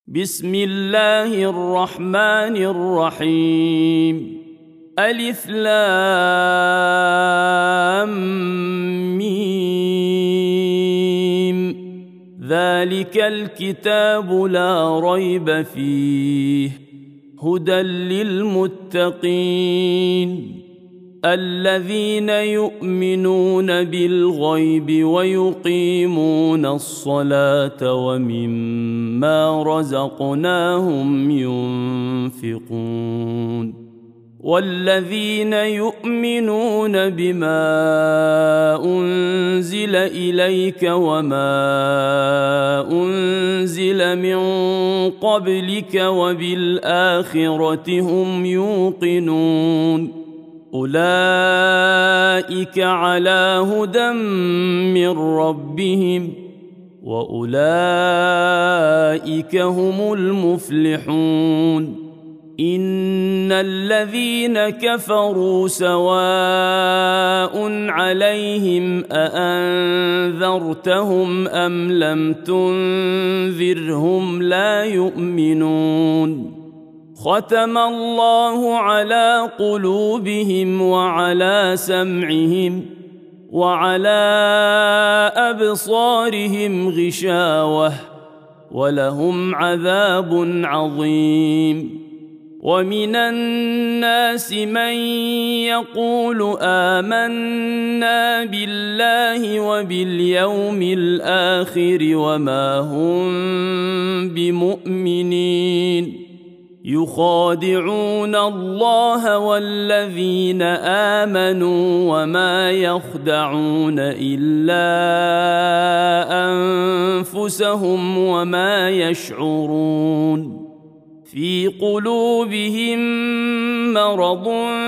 بسم الله الرحمن الرحيم. ألف لام ميم. ذلك الكتاب لا ريب فيه هدى للمتقين الذين يؤمنون بالغيب ويقيمون الصلاة ومما رزقناهم ينفقون والذين يؤمنون بما أنزل إليك وما أنزل من قبلك وبالآخرة هم يوقنون أولئك على هدى من ربهم وأولئك هم المفلحون. إن الذين كفروا سواء عليهم أأنذرتهم أم لم تنذرهم لا يؤمنون. ختم الله على قلوبهم وعلى سمعهم وعلى أبصارهم غشاوة ولهم عذاب عظيم. ومن الناس من يقول آمنا بالله وباليوم الآخر وما هم بمؤمنين يخادعون الله والذين آمنوا وما يخدعون إلا أنفسهم وما يشعرون. في قلوبهم مرض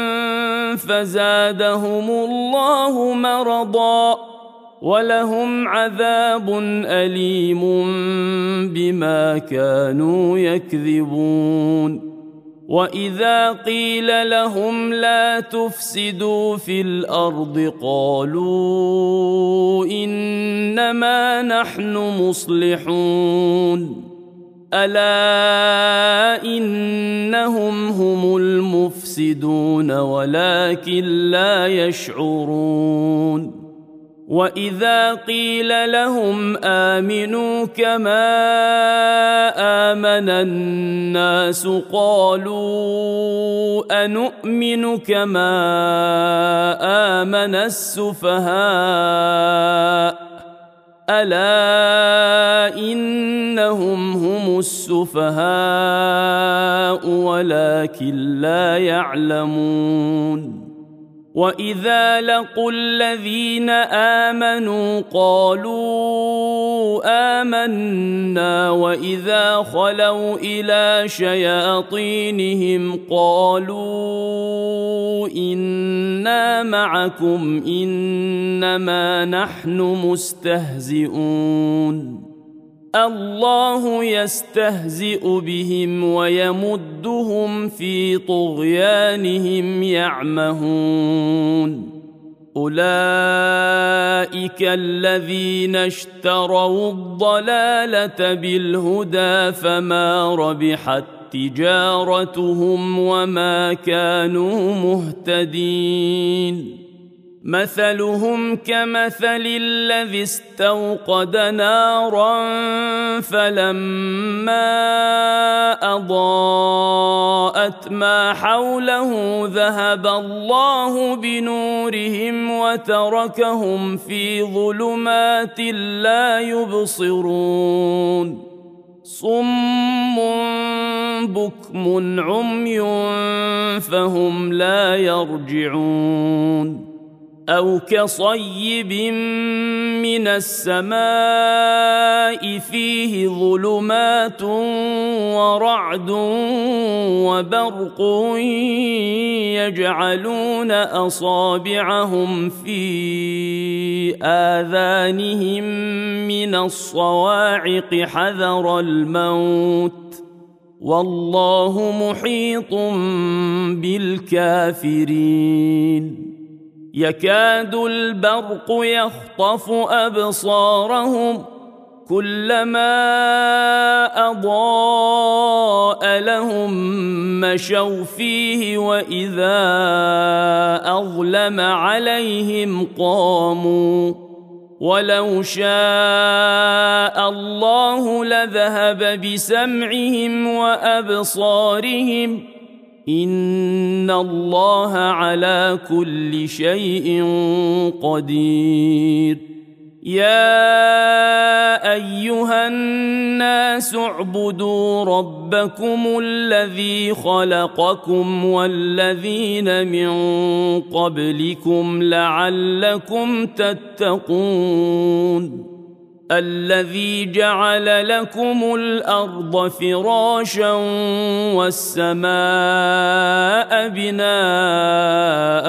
فزادهم الله مرضا ولهم عذاب أليم بما كانوا يكذبون. وإذا قيل لهم لا تفسدوا في الأرض قالوا إنما نحن مصلحون ألا إنهم هم المفسدون ولكن لا يشعرون. وإذا قيل لهم آمنوا كما آمن الناس قالوا أنؤمن كما آمن السفهاء ألا إنهم هم السفهاء ولكن لا يعلمون. وإذا لقوا الذين آمنوا قالوا آمنا وإذا خلوا إلى شياطينهم قالوا إنا معكم إنما نحن مستهزئون. الله يستهزئ بهم ويمدهم في طغيانهم يعمهون. أولئك الذين اشتروا الضلالة بالهدى فما ربحت تجارتهم وما كانوا مهتدين. مثلهم كمثل الذي استوقد نارا فلما أضاءت ما حوله ذهب الله بنورهم وتركهم في ظلمات لا يبصرون. صم بكم عمي فهم لا يرجعون. أو كصيب من السماء فيه ظلمات ورعد وبرق يجعلون أصابعهم في آذانهم من الصواعق حذر الموت والله محيط بالكافرين. يكاد البرق يخطف أبصارهم كلما أضاء لهم مشوا فيه وإذا أظلم عليهم قاموا ولو شاء الله لذهب بسمعهم وأبصارهم إن الله على كل شيء قدير يا أيها الناس اعبدوا ربكم الذي خلقكم والذين من قبلكم لعلكم تتقون الذي جعل لكم الأرض فراشا والسماء بناء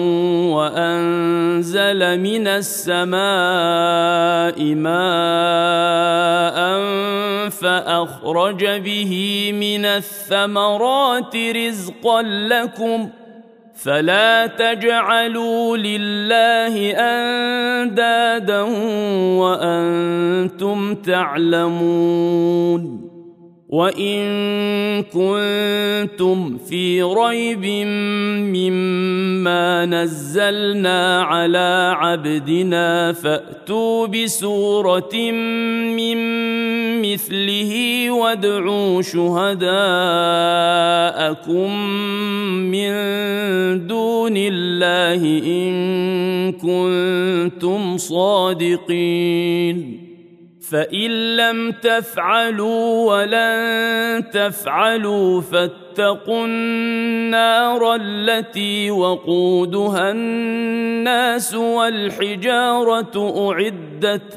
وأنزل من السماء ماء فأخرج به من الثمرات رزقا لكم فلا تجعلوا لله أندادا وأنتم تعلمون وإن كنتم في ريب مما نزلنا على عبدنا فأتوا بسورة من مثله وادعوا شهداءكم من دون الله إن كنتم صادقين فإن لم تفعلوا ولن تفعلوا فاتقوا النار التي وقودها الناس والحجارة أعدت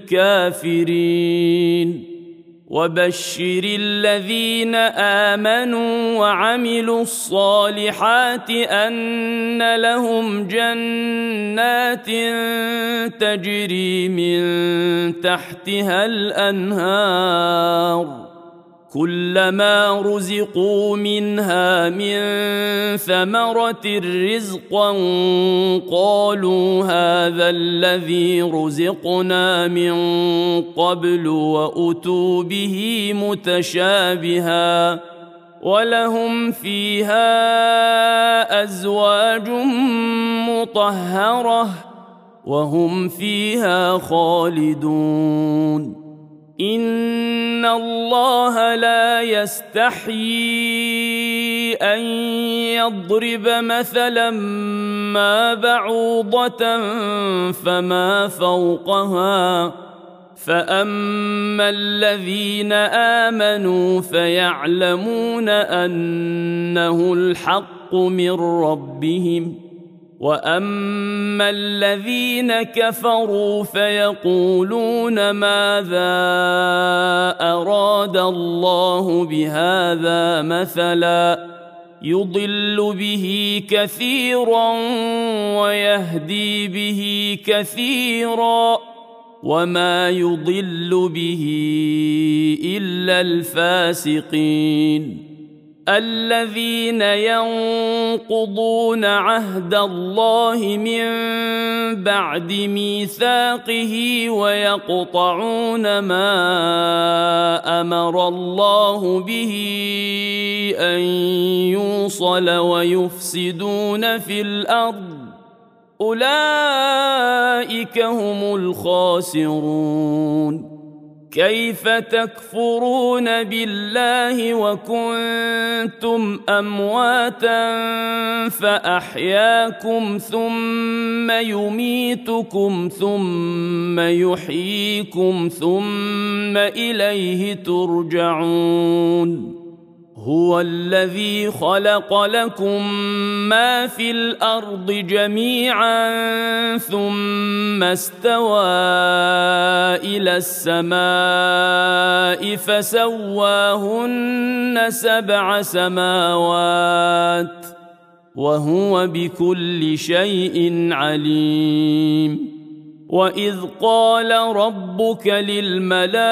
للكافرين وبشر الذين آمنوا وعملوا الصالحات أن لهم جنات تجري من تحتها الأنهار كلما رزقوا منها من ثمرة رزقا قالوا هذا الذي رزقنا من قبل وأتوا به متشابها ولهم فيها أزواج مطهرة وهم فيها خالدون إن الله لا يستحيي أن يضرب مثلا ما بعوضة فما فوقها فأما الذين آمنوا فيعلمون أنه الحق من ربهم وأما الذين كفروا فيقولون ماذا أراد الله بهذا مثلا يضل به كثيرا ويهدي به كثيرا وما يضل به إلا الفاسقين الذين ينقضون عهد الله من بعد ميثاقه ويقطعون ما أمر الله به أن يوصل ويفسدون في الأرض أولئك هم الخاسرون كيف تكفرون بالله وكنتم أمواتا فأحياكم ثم يميتكم ثم يحييكم ثم إليه ترجعون هو الذي خلق لكم ما في الأرض جميعا ثم استوى إلى السماء فسواهن 7 سماوات وهو بكل شيء عليم وإذ قال ربك للملائكة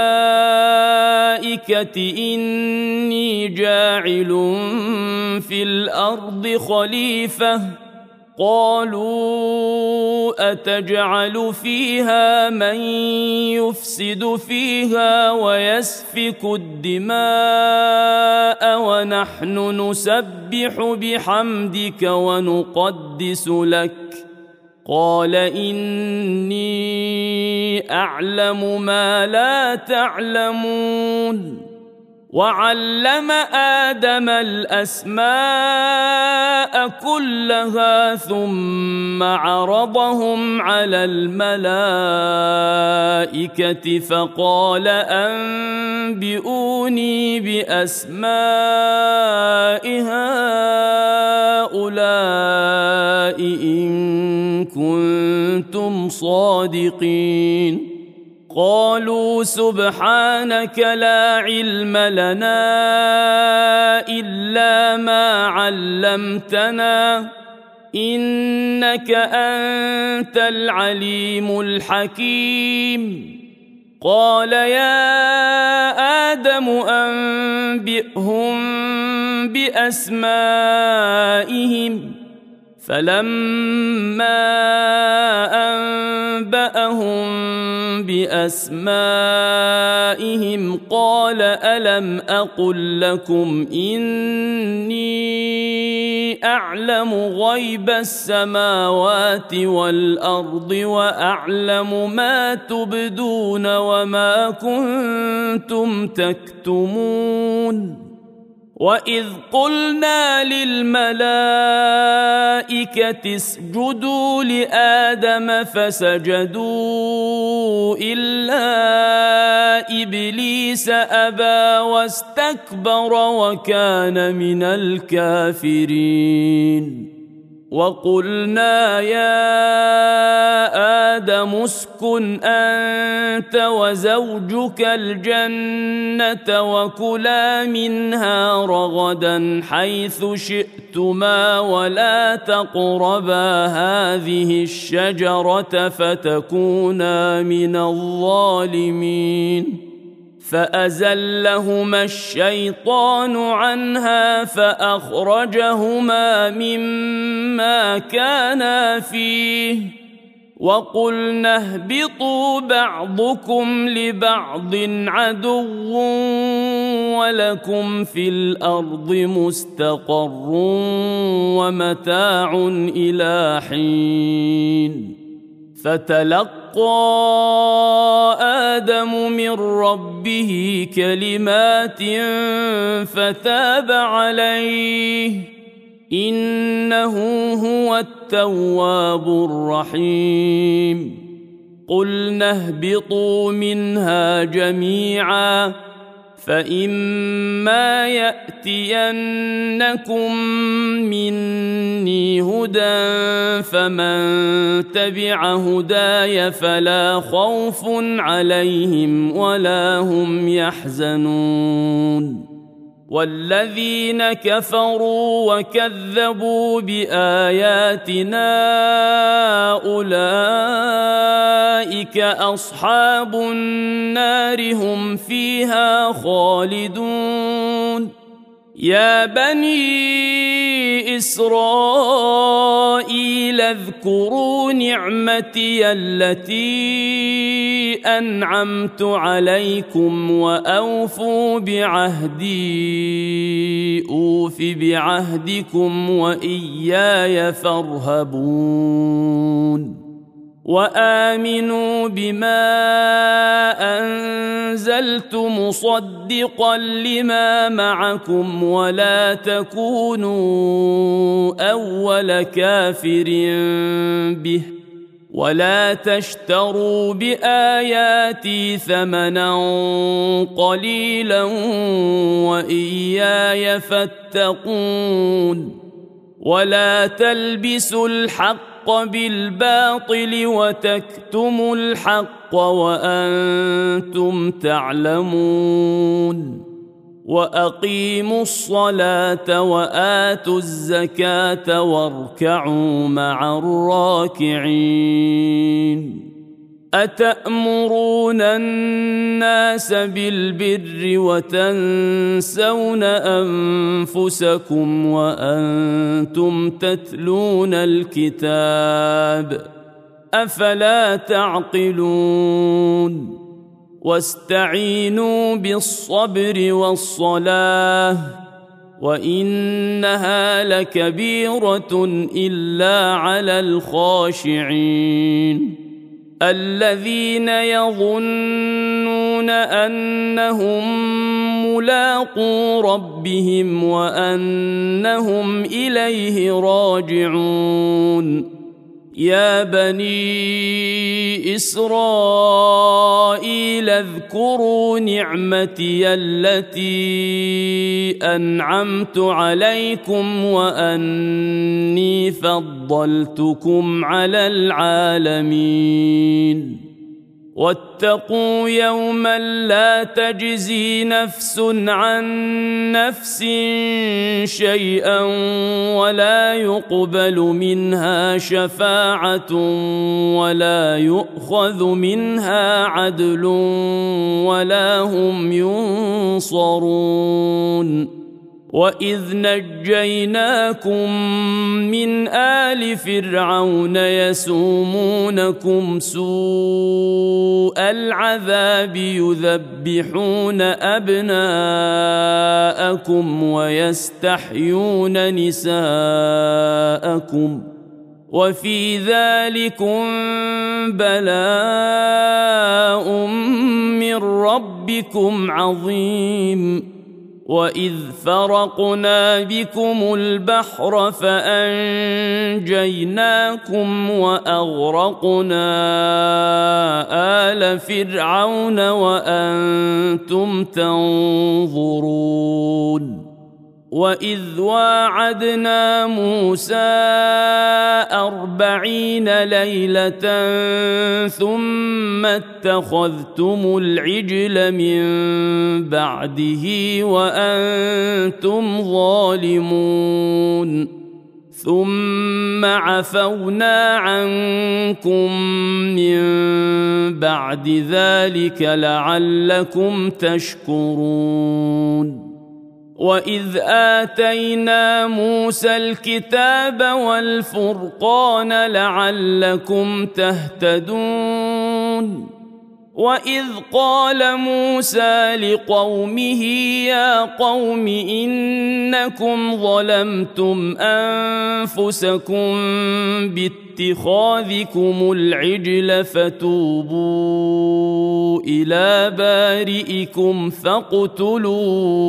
إني جاعل في الأرض خليفة قالوا أتجعل فيها من يفسد فيها ويسفك الدماء ونحن نسبح بحمدك ونقدس لك قال إني أعلم ما لا تعلمون وعلم آدم الأسماء كلها ثم عرضهم على الملائكة فقال أنبئوني بأسماء هؤلاء إن كنتم صادقين قالوا سبحانك لا علم لنا إلا ما علمتنا إنك أنت العليم الحكيم قال يا آدم أنبئهم بأسمائهم فلما أنبأهم بأسمائهم قال ألم أقل لكم إني أعلم غيب السماوات والأرض وأعلم ما تبدون وما كنتم تكتمون وإذ قلنا للملائكة اسجدوا لآدم فسجدوا إلا إبليس أبى واستكبر وكان من الكافرين وقلنا يا آدم اسكن أنت وزوجك الجنة وكلا منها رغدا حيث شئتما ولا تقربا هذه الشجرة فتكونا من الظالمين فأزلهما الشيطان عنها فأخرجهما مما كانا فيه وقلنا اهبطوا بعضكم لبعض عدو ولكم في الأرض مستقر ومتاع إلى حين فتلقى آدم من ربه كلمات فتاب عليه إنه هو التواب الرحيم قلنا اهبطوا منها جميعا فإما يأتينكم مني هدى فمن تبع هداي فلا خوف عليهم ولا هم يحزنون والذين كفروا وكذبوا بآياتنا أولئك أصحاب النار هم فيها خالدون يا بني إسرائيل اذكروا نعمتي التي أنعمت عليكم وأوفوا بعهدي أوف بعهدكم وإياي فارهبون وآمنوا بما أنزلت مصدقا لما معكم ولا تكونوا أول كافر به ولا تشتروا بآياتي ثمنا قليلا وإياي فاتقون ولا تلبسوا الحق بالباطل وتكتموا الحق وأنتم تعلمون وأقيموا الصلاة وآتوا الزكاة واركعوا مع الراكعين أتأمرون الناس بالبر وتنسون أنفسكم وأنتم تتلون الكتاب أفلا تعقلون واستعينوا بالصبر والصلاة وإنها لكبيرة إلا على الخاشعين الذين يظنون أنهم ملاقو ربهم وأنهم إليه راجعون يا بني إسرائيل اذكروا نعمتي التي أنعمت عليكم وأني فضلتكم على العالمين واتقوا يوما لا تجزي نفس عن نفس شيئا ولا يقبل منها شفاعة ولا يؤخذ منها عدل ولا هم ينصرون وإذ نجيناكم من آل فرعون يسومونكم سوء العذاب يذبحون أبناءكم ويستحيون نساءكم وفي ذلكم بلاء من ربكم عظيم وإذ فرقنا بكم البحر فأنجيناكم وأغرقنا آل فرعون وأنتم تنظرون وإذ واعدنا موسى 40 ليلة ثم اتخذتم العجل من بعده وأنتم ظالمون ثم عفونا عنكم من بعد ذلك لعلكم تشكرون وإذ آتينا موسى الكتاب والفرقان لعلكم تهتدون وإذ قال موسى لقومه يا قوم إنكم ظلمتم أنفسكم باتخاذكم العجل فتوبوا إلى بارئكم فاقتلوا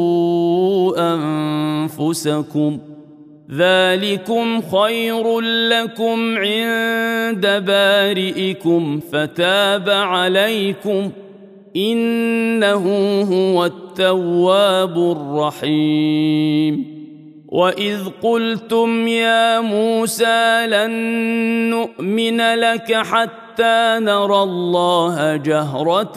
أنفسكم ذلكم خير لكم عند بارئكم فتاب عليكم إنه هو التواب الرحيم وإذ قلتم يا موسى لن نؤمن لك حتى نرى الله جهرة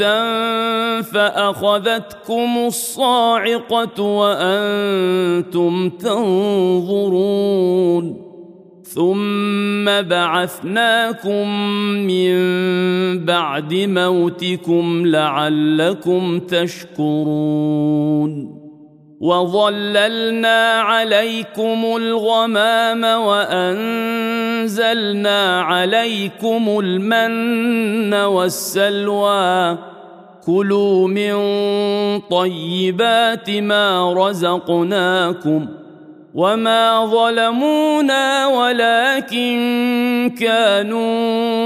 فأخذتكم الصاعقة وأنتم تنظرون ثم بعثناكم من بعد موتكم لعلكم تشكرون وظللنا عليكم الغمام وأنزلنا عليكم المن والسلوى كلوا من طيبات ما رزقناكم وما ظلمونا ولكن كانوا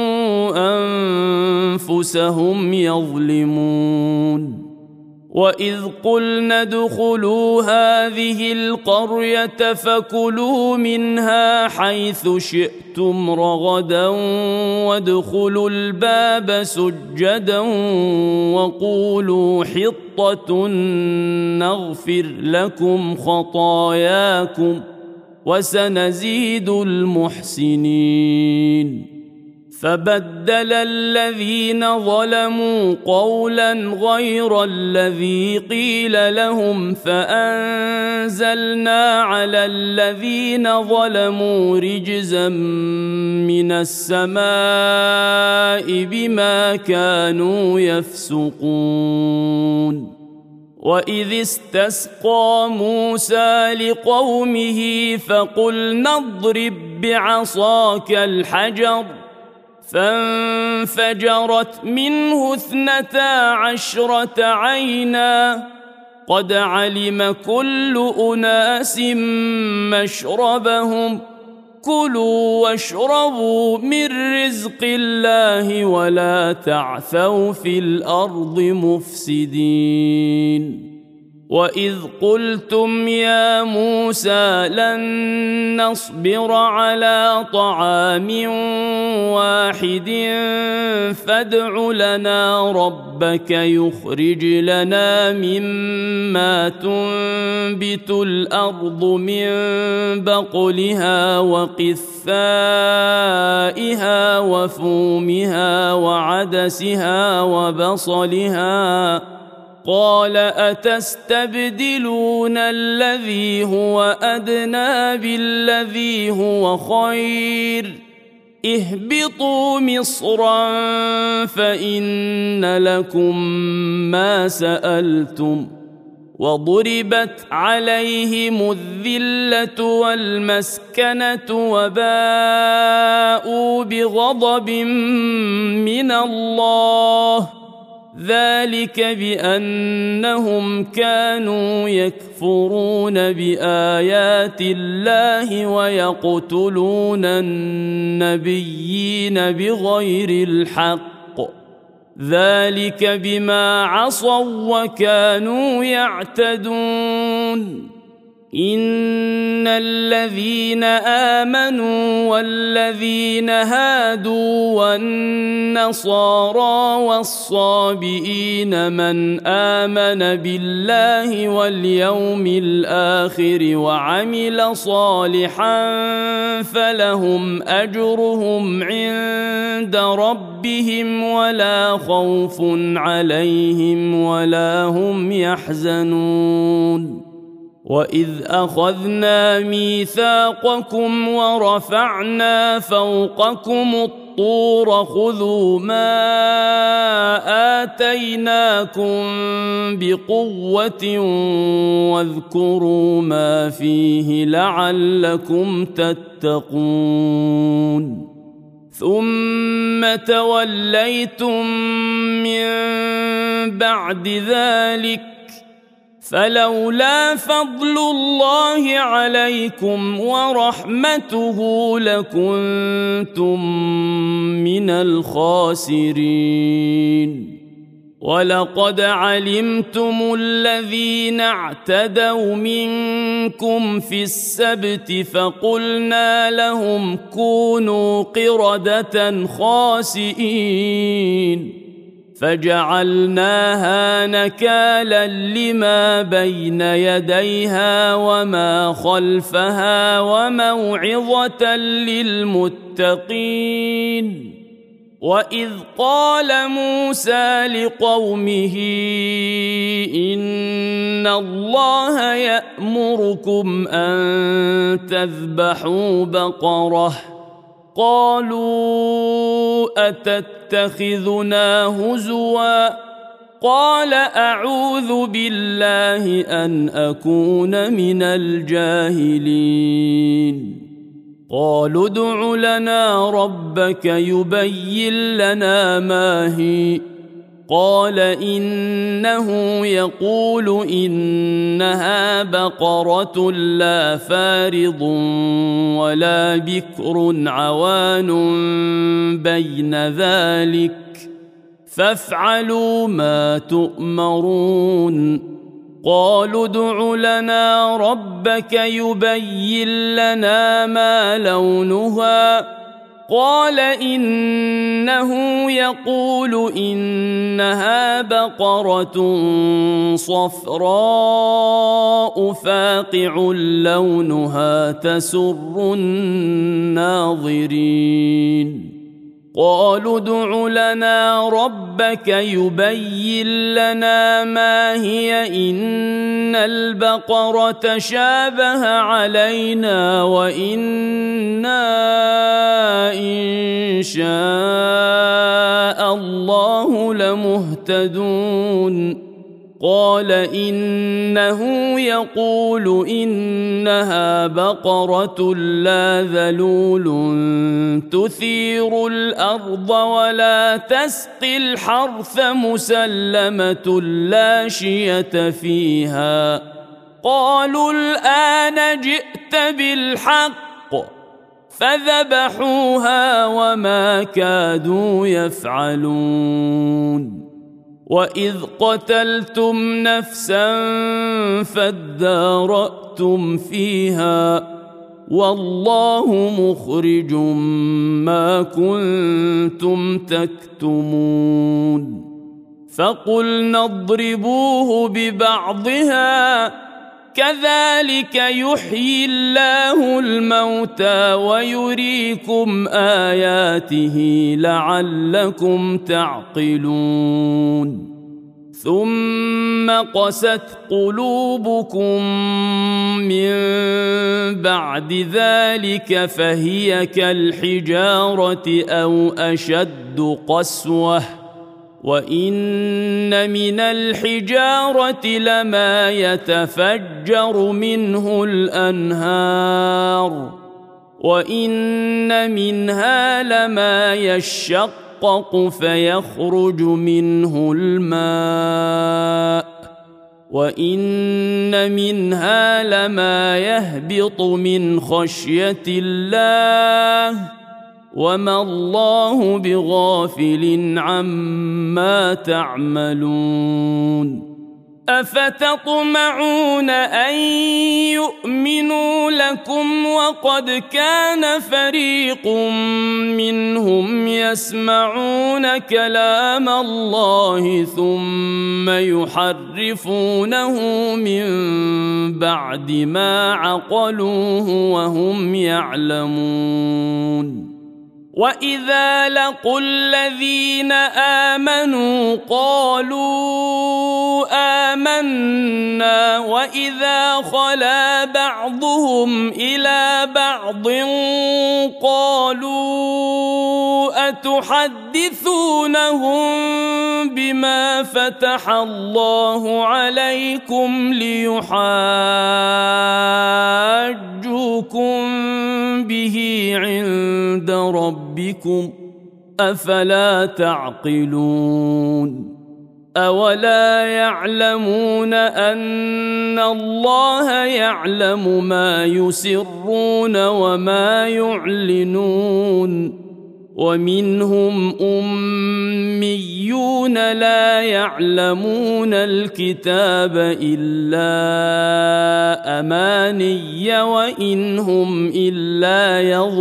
أنفسهم يظلمون وإذ قلنا ادخلوا هذه القرية فكلوا منها حيث شئتم رغدا وادخلوا الباب سجدا وقولوا حطة نغفر لكم خطاياكم وسنزيد المحسنين فبدل الذين ظلموا قولا غير الذي قيل لهم فأنزلنا على الذين ظلموا رجزا من السماء بما كانوا يفسقون. وإذ استسقى موسى لقومه فقلنا اضرب بعصاك الحجر فانفجرت منه 12 عينا قد علم كل أناس مشربهم كلوا واشربوا من رزق الله ولا تعثوا في الأرض مفسدين. وإذ قلتم يا موسى لن نصبر على طعام واحد فادع لنا ربك يخرج لنا مما تنبت الأرض من بقلها وقثائها وفومها وعدسها وبصلها قال أتستبدلون الذي هو أدنى بالذي هو خير اهبطوا مصرا فإن لكم ما سألتم وضربت عليهم الذلة والمسكنة وباءوا بغضب من الله ذلك بأنهم كانوا يكفرون بآيات الله ويقتلون النبيين بغير الحق ذلك بما عصوا وكانوا يعتدون. إن الذين آمنوا والذين هادوا والنصارى والصابئين من آمن بالله واليوم الآخر وعمل صالحا فلهم أجرهم عند ربهم ولا خوف عليهم ولا هم يحزنون. وإذ أخذنا ميثاقكم ورفعنا فوقكم الطور خذوا ما آتيناكم بقوة واذكروا ما فيه لعلكم تتقون. ثم توليتم من بعد ذلك فلولا فضل الله عليكم ورحمته لكنتم من الخاسرين. ولقد علمتم الذين اعتدوا منكم في السبت فقلنا لهم كونوا قردة خاسئين فجعلناها نكالا لما بين يديها وما خلفها وموعظة للمتقين. وإذ قال موسى لقومه إن الله يأمركم أن تذبحوا بقرة قالوا أتتخذنا هزوا قال أعوذ بالله أن أكون من الجاهلين. قالوا ادع لنا ربك يبين لنا ما هي قال إنه يقول إنها بقرة لا فارض ولا بكر عوان بين ذلك فافعلوا ما تؤمرون. قالوا ادع لنا ربك يبين لنا ما لونها قال إنه يقول إنها بقرة صفراء فاقع لونها تسر الناظرين. قالوا ادع لنا ربك يبين لنا ما هي إن البقرة شابه علينا وإنا إن شاء الله لمهتدون قال إنه يقول إنها بقرة لا ذلول تثير الأرض ولا تسقي الحرث مسلمة لا شية فيها قالوا الآن جئت بالحق فذبحوها وما كادوا يفعلون وإذ قتلتم نفسا فادارأتم فيها والله مخرج ما كنتم تكتمون فقلنا اضربوه ببعضها كذلك يحيي الله الموتى ويريكم آياته لعلكم تعقلون ثم قست قلوبكم من بعد ذلك فهي كالحجارة أو أشد قسوة وإن من الحجارة لما يتفجر منه الأنهار وإن منها لما يشقق فيخرج منه الماء وإن منها لما يهبط من خشية الله وما الله بغافل عما تعملون أفتطمعون أن يؤمنوا لكم وقد كان فريق منهم يسمعون كلام الله ثم يحرفونه من بعد ما عقلوه وهم يعلمون وإذا لقوا الذين آمنوا قالوا آمنا وإذا خلا بعضهم إلى بعض قالوا أتحدثونهم بما فتح الله عليكم ليحاجوكم به عند ربكم أفلا تعقلون أولا يعلمون أن الله يعلم ما يسرون وما يعلنون ومنهم أميون لا يعلمون الكتاب إلا أماني وإن هم إلا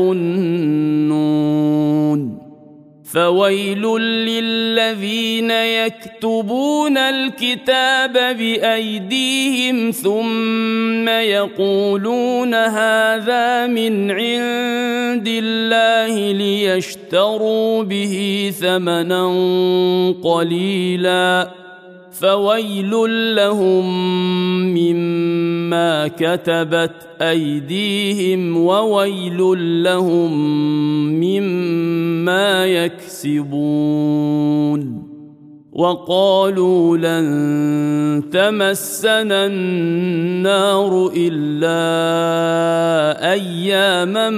يظنون فويل للذين يكتبون الكتاب بأيديهم ثم يقولون هذا من عند الله ليشتروا به ثمنا قليلا فويل لهم مما كتبت أيديهم وويل لهم مما يكسبون وقالوا لن تمسنا النار إلا أياما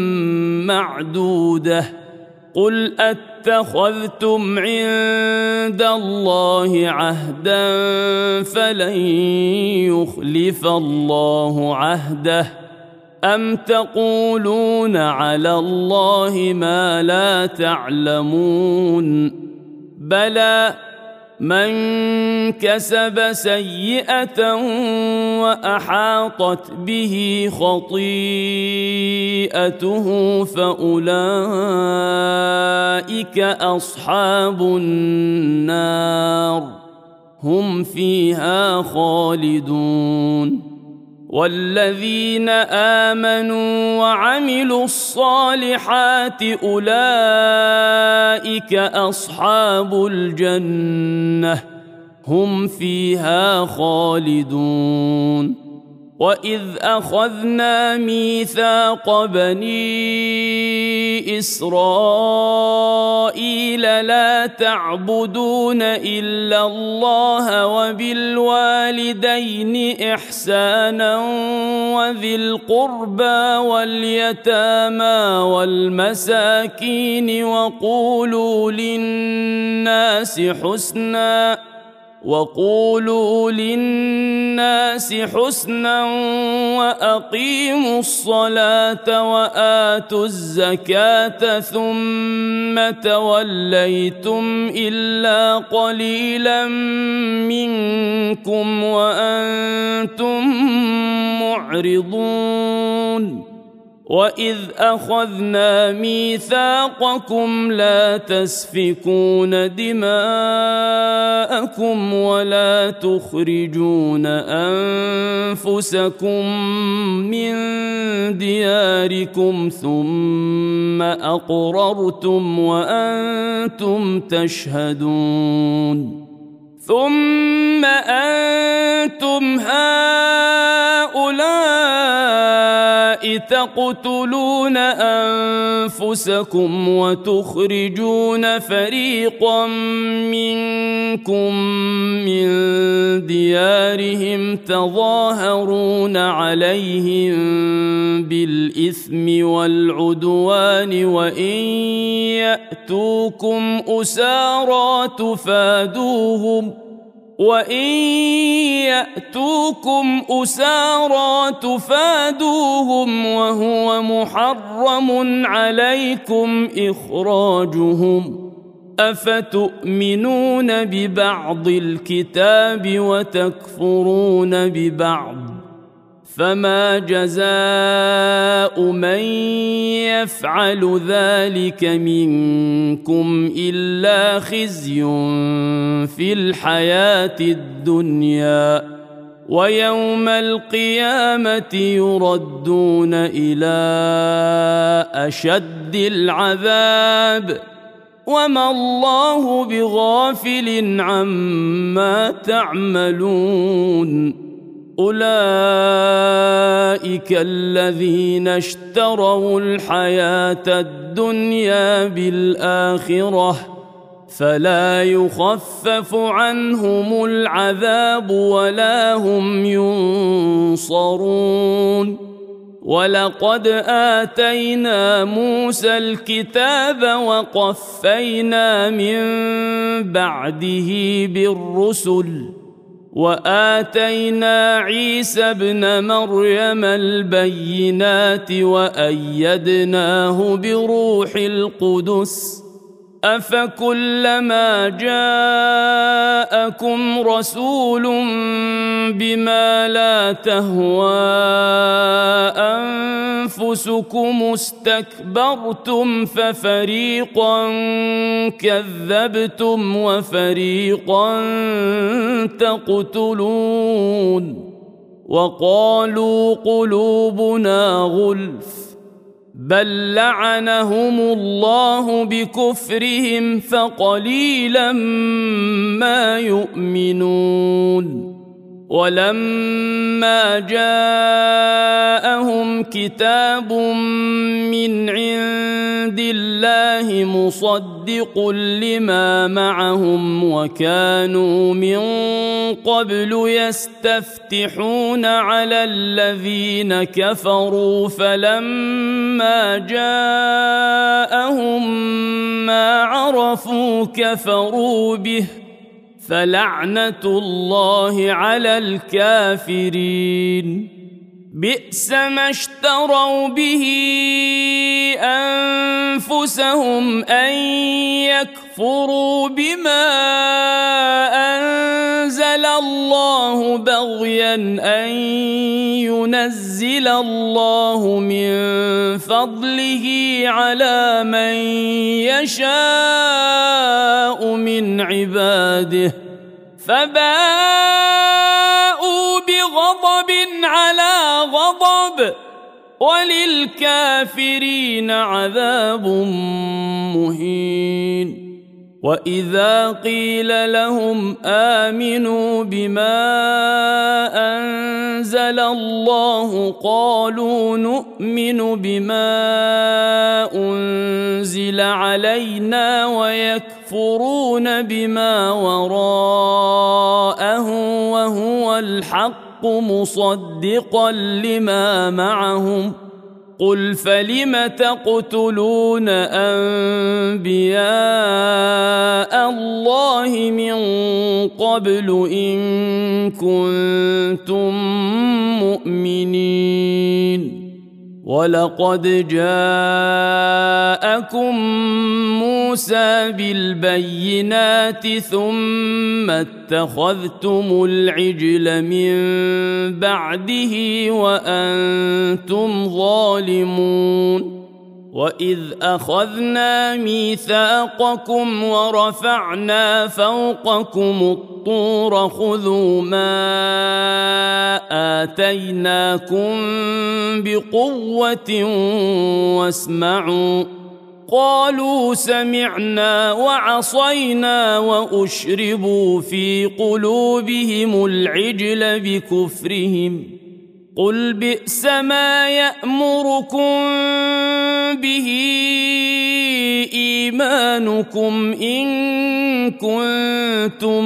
معدودة قل أتخذتم عند الله عهدا فلن يخلف الله عهده أم تقولون على الله ما لا تعلمون بلى من كسب سيئة وأحاطت به خطيئته فأولئك أصحاب النار هم فيها خالدون والذين آمنوا وعملوا الصالحات أولئك أصحاب الجنة هم فيها خالدون. وإذ أخذنا ميثاق بني إسرائيل لا تعبدون إلا الله وبالوالدين إحسانا وذي القربى واليتامى والمساكين وقولوا للناس حسنا وأقيموا الصلاة وآتوا الزكاة ثم توليتم إلا قليلا منكم وأنتم معرضون. وإذ أخذنا ميثاقكم لا تسفكون دماءكم ولا تخرجون أنفسكم من دياركم ثم أقررتم وأنتم تشهدون. ثم أنتم هؤلاء تقتلون أنفسكم وتخرجون فريقا منكم من ديارهم تظاهرون عليهم بالإثم والعدوان وإن يأتوكم أسارى تفادوهم وهو محرم عليكم إخراجهم أفتؤمنون ببعض الكتاب وتكفرون ببعض فما جزاء من يفعل ذلك منكم إلا خزي في الحياة الدنيا ويوم القيامة يردون إلى أشد العذاب وما الله بغافل عما تعملون. أولئك الذين اشتروا الحياة الدنيا بالآخرة فلا يخفف عنهم العذاب ولا هم ينصرون. ولقد آتينا موسى الكتاب وقفينا من بعده بالرسل وآتينا عيسى ابن مريم البينات وأيدناه بروح القدس أفكلما جاءكم رسول بما لا تهوى أنفسكم استكبرتم ففريقا كذبتم وفريقا تقتلون. وقالوا قلوبنا غلف بل لعنهم الله بكفرهم فقليلا ما يؤمنون. ولما جاءهم كتاب من عند الله مصدق لما معهم وكانوا من قبل يستفتحون على الذين كفروا فلما جاءهم ما عرفوا كفروا به فلعنة الله على الكافرين. بئس ما اشتروا به أنفسهم أن يكفروا بما أنزل الله بغيا أن ينزل الله من فضله على من يشاء من عباده فباءوا بغضب على عقاب وللكافرين عذاب مهين. وإذا قيل لهم آمنوا بما أنزل الله قالوا نؤمن بما أنزل علينا ويكفرون بما وراءه وهو الحق مصدقا لما معهم قل فلم تقتلون أنبياء الله من قبل إن كنتم مؤمنين ولقد جاءكم موسى بالبينات ثم اتخذتم العجل من بعده وأنتم ظالمون. وإذ أخذنا ميثاقكم ورفعنا فوقكم الطور خذوا ما آتيناكم بقوة واسمعوا قالوا سمعنا وعصينا وأشربوا في قلوبهم العجل بكفرهم قل بئس ما يأمركم به إيمانكم إن كنتم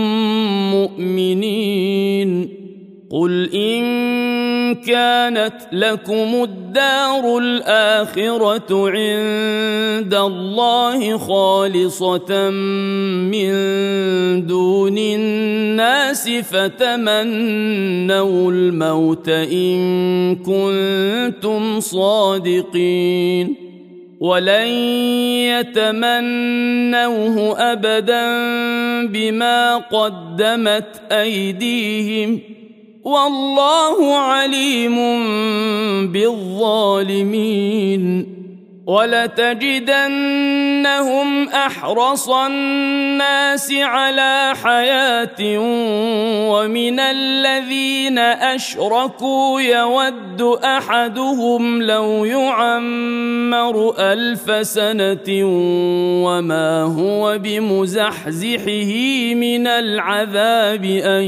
مؤمنين قل إن كانت لكم الدار الآخرة عند الله خالصة من دون الناس فتمنوا الموت إن كنتم صادقين ولن يتمنوه أبدا بما قدمت أيديهم والله عليم بالظالمين. ولتجدنهم أحرص الناس على حياة ومن الذين أشركوا يود أحدهم لو يعمر 1000 سنة وما هو بمزحزحه من العذاب أن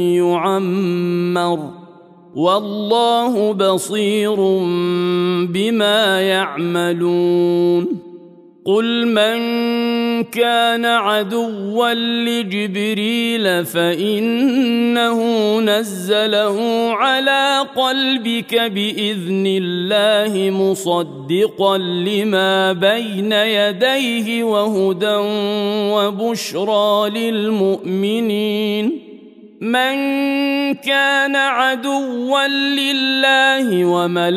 يعمر والله بصير بما يعملون. قل من كان عدوا لجبريل فإنه نزله على قلبك بإذن الله مصدقا لما بين يديه وهدى وبشرى للمؤمنين. من كان عدوا لله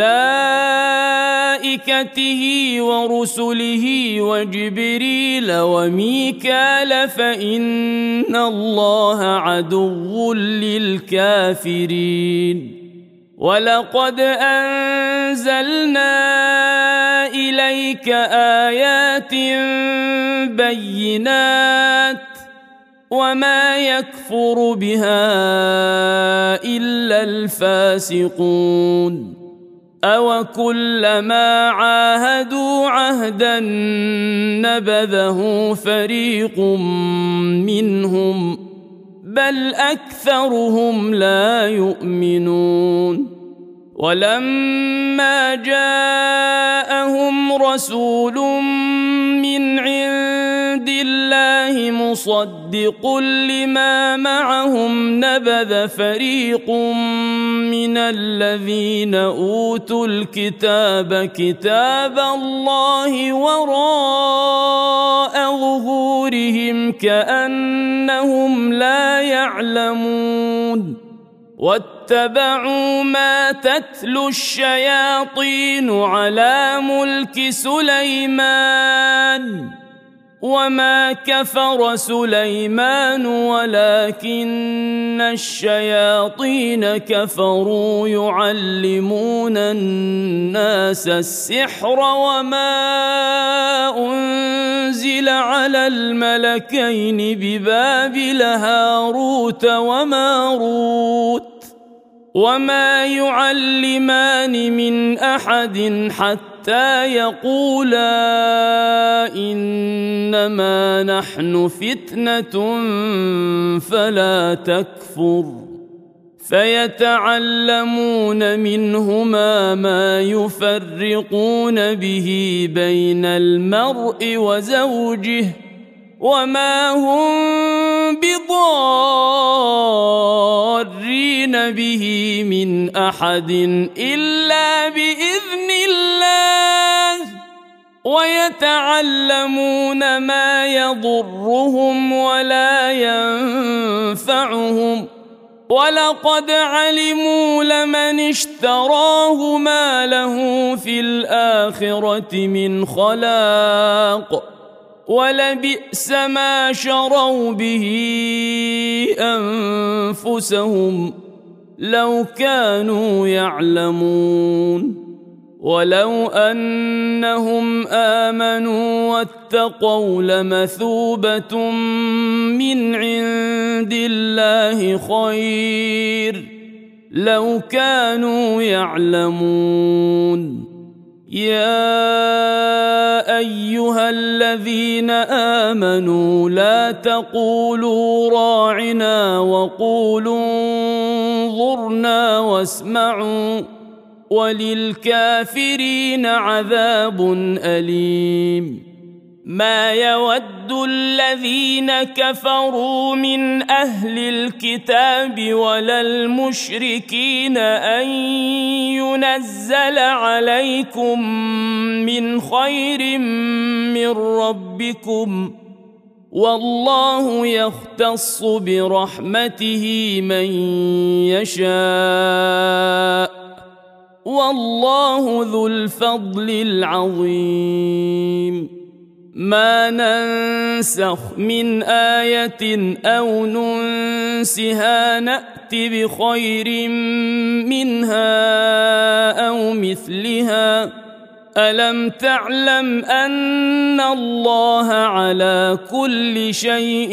وملائكته ورسله وجبريل وميكال فإن الله عدو للكافرين. ولقد أنزلنا إليك آيات بينات وما يكفر بها إلا الفاسقون. أوكلما عاهدوا عهدا نبذه فريق منهم بل أكثرهم لا يؤمنون. ولما جاءهم رسول من عند الله مصدق لما معهم نبذ فريق من الذين أوتوا الكتاب كتاب الله وراء ظهورهم كأنهم لا يعلمون. واتبعوا ما تتلو الشياطين على ملك سليمان وما كفر سليمان ولكن الشياطين كفروا يعلمون الناس السحر وما أنزل على الملكين ببابل هاروت وماروت وما يعلمان من أحد حتى يقولا إنما نحن فتنة فلا تكفر فيتعلمون منهما ما يفرقون به بين المرء وزوجه وما هم بضارين به من أحد إلا بإذن الله ويتعلمون ما يضرهم ولا ينفعهم ولقد علموا لمن اشتراه ما له في الآخرة من خلاق ولبئس ما شروا به أنفسهم لو كانوا يعلمون ولو أنهم آمنوا واتقوا لمثوبة من عند الله خير لو كانوا يعلمون يا أيها الذين آمنوا لا تقولوا راعنا وقولوا انظرنا واسمعوا وللكافرين عذاب أليم ما يود الذين كفروا من أهل الكتاب ولا المشركين أن ينزل عليكم من خير من ربكم والله يختص برحمته من يشاء والله ذو الفضل العظيم ما ننسخ من آية أو ننسها نأت بخير منها أو مثلها ألم تعلم أن الله على كل شيء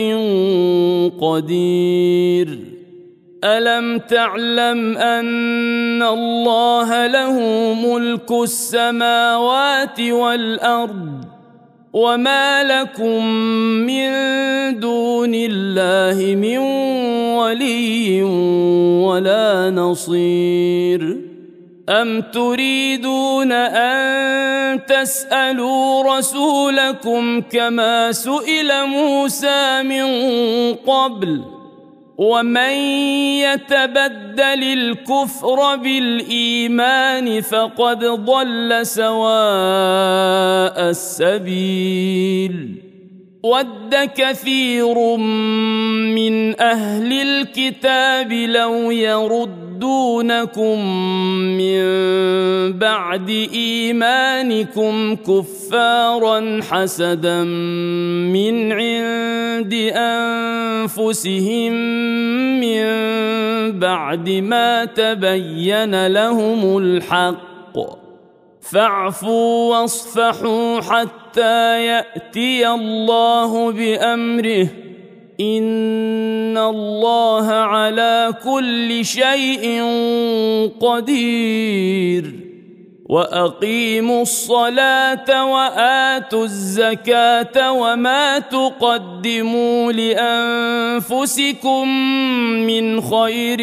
قدير ألم تعلم أن الله له ملك السماوات والأرض وما لكم من دون الله من ولي ولا نصير أم تريدون أن تسألوا رسولكم كما سئل موسى من قبل ومن يتبدل الكفر بالإيمان فقد ضل سواء السبيل ود كثير من أهل الكتاب لو يردونكم من بعد إيمانكم كفارا حسدا من عند أنفسهم من بعد ما تبين لهم الحق فاعفوا واصفحوا حتى يأتي الله بأمره إن الله على كل شيء قدير وأقيموا الصلاة وآتوا الزكاة وما تقدموا لأنفسكم من خير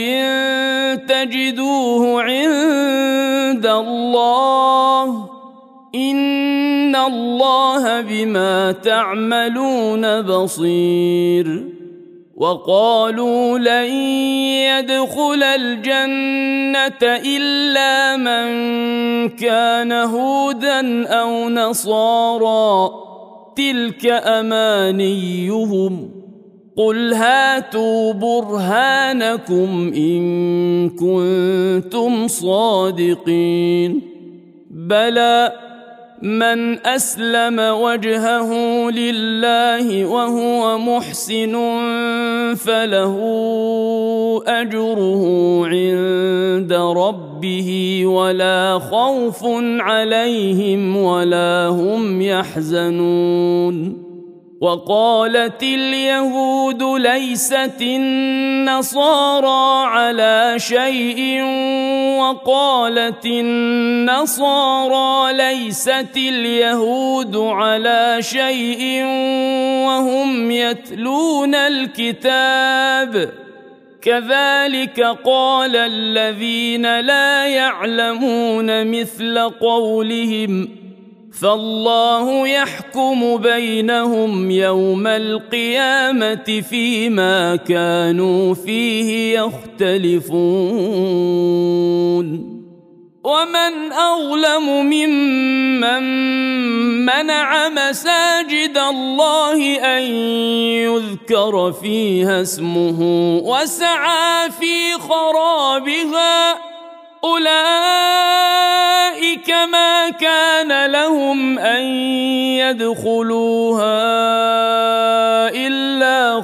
تجدوه عند الله إن الله بما تعملون بصير وقالوا لن يدخل الجنة إلا من كان هودا أو نصارى تلك أمانيهم قل هاتوا برهانكم إن كنتم صادقين بلى من أسلم وجهه لله وهو محسن فله أجره عند ربه ولا خوف عليهم ولا هم يحزنون وقالت اليهود ليست النصارى على شيء وقالت النصارى ليست اليهود على شيء وهم يتلون الكتاب كذلك قال الذين لا يعلمون مثل قولهم فالله يحكم بينهم يوم القيامة فيما كانوا فيه يختلفون ومن أظلم ممن منع مساجد الله أن يذكر فيها اسمه وسعى في خرابها أولئك ما كان لهم أن يدخلوها إلا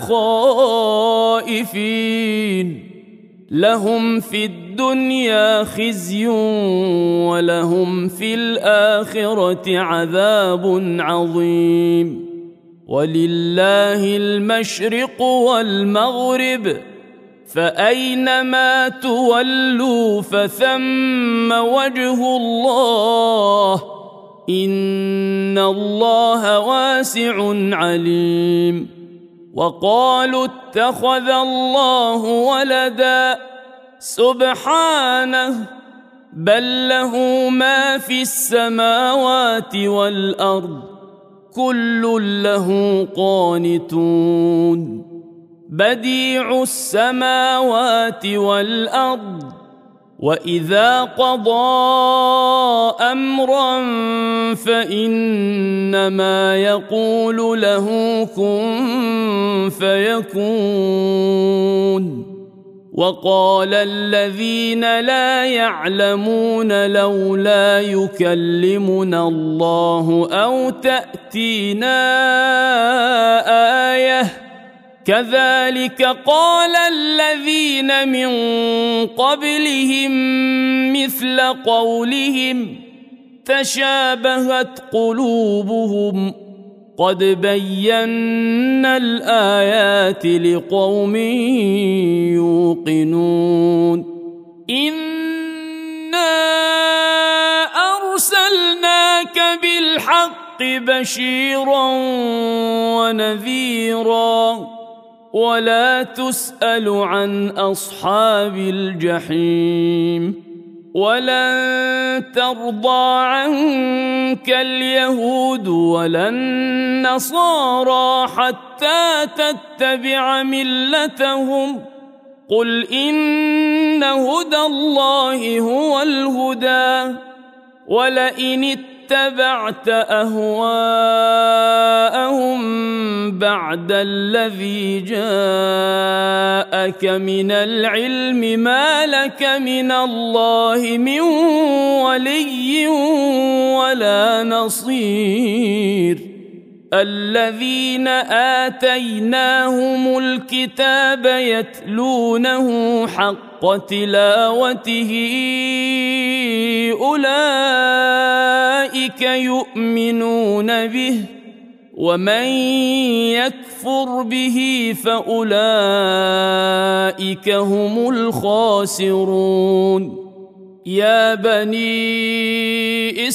خائفين لهم في الدنيا خزي ولهم في الآخرة عذاب عظيم ولله المشرق والمغرب فأينما تولوا فثم وجه الله إن الله واسع عليم وقالوا اتخذ الله ولدا سبحانه بل له ما في السماوات والأرض كل له قانتون بديع السماوات والأرض وإذا قضى أمرا فإنما يقول له كن فيكون وقال الذين لا يعلمون لولا يكلمنا الله أو تأتينا آية كذلك قال الذين من قبلهم مثل قولهم تشابهت قلوبهم قد بينا الآيات لقوم يوقنون إنا أرسلناك بالحق بشيرا ونذيرا ولا تسأل عن أصحاب الجحيم ولن ترضى عنك اليهود ولا النصارى حتى تتبع ملتهم قل إن هدى الله هو الهدى ولئن اتبعت أهواءهم بعد الذي جاءك من العلم ما لك من الله من ولي ولا نصير الذين آتيناهم الكتاب يتلونه حق تلاوته أولئك يؤمنون به ومن يكفر به فأولئك هم الخاسرون يا بني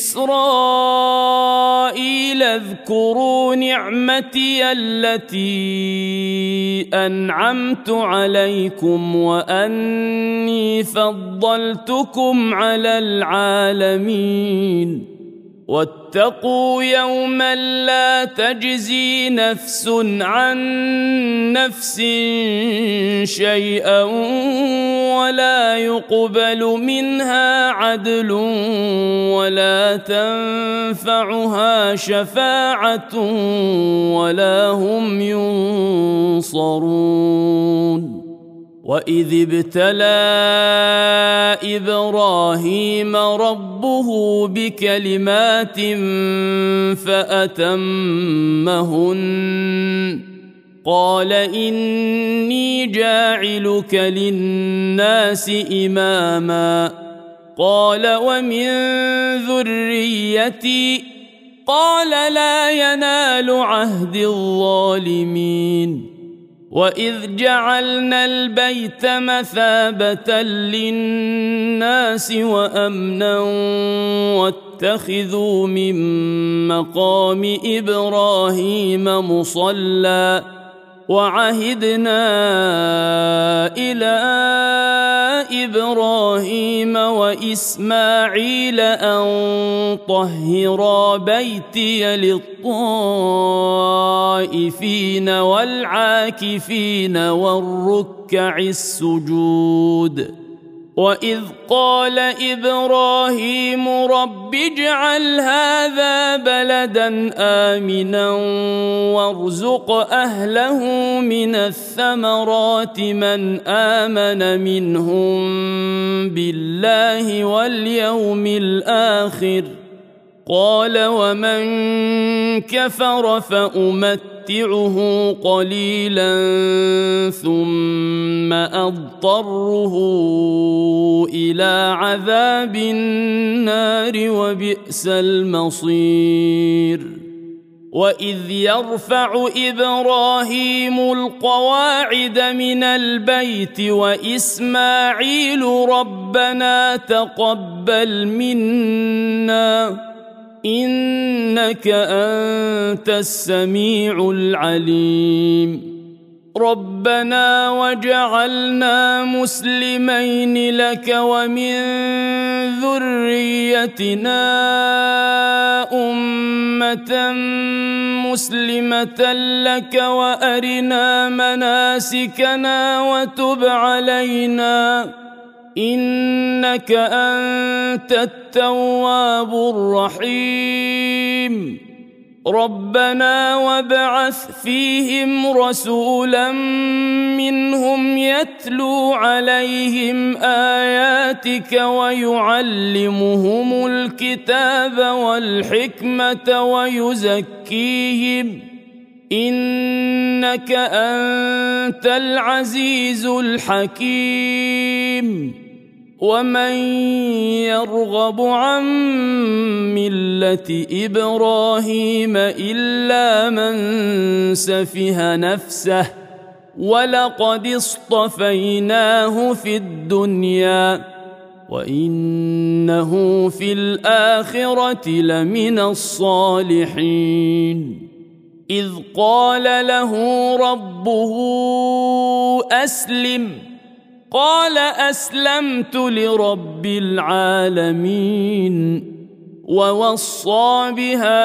إسرائيل اذكروا نعمتي التي أنعمت عليكم وأني فضلتكم على العالمين واتقوا يوما لا تجزي نفس عن نفس شيئا ولا يقبل منها عدل ولا تنفعها شفاعة ولا هم ينصرون وإذ ابتلى إبراهيم ربه بكلمات فأتمهن قال إني جاعلك للناس إماما قال ومن ذريتي قال لا ينال عهد الظالمين وإذ جعلنا البيت مثابة للناس وأمنا واتخذوا من مقام إبراهيم مصلى وعهدنا إلى إبراهيم وإسماعيل أن طهرا بيتي للطائفين والعاكفين والركع السجود وإذ قال إبراهيم رب اجعل هذا بلدا آمنا وارزق أهله من الثمرات من آمن منهم بالله واليوم الآخر قال ومن كفر فأمتعه قليلا ثم أضطره إلى عذاب النار وبئس المصير وإذ يرفع إبراهيم القواعد من البيت وإسماعيل ربنا تقبل منا إنك أنت السميع العليم ربنا وجعلنا مسلمين لك ومن ذريتنا أمة مسلمة لك وأرنا مناسكنا وتب علينا إنك أنت التواب الرحيم ربنا وابعث فيهم رسولا منهم يتلو عليهم آياتك ويعلمهم الكتاب والحكمة ويزكيهم إنك أنت العزيز الحكيم ومن يرغب عن ملة إبراهيم إلا من سفه نفسه ولقد اصطفيناه في الدنيا وإنه في الآخرة لمن الصالحين إذ قال له ربه أسلم قال أسلمت لرب العالمين ووصى بها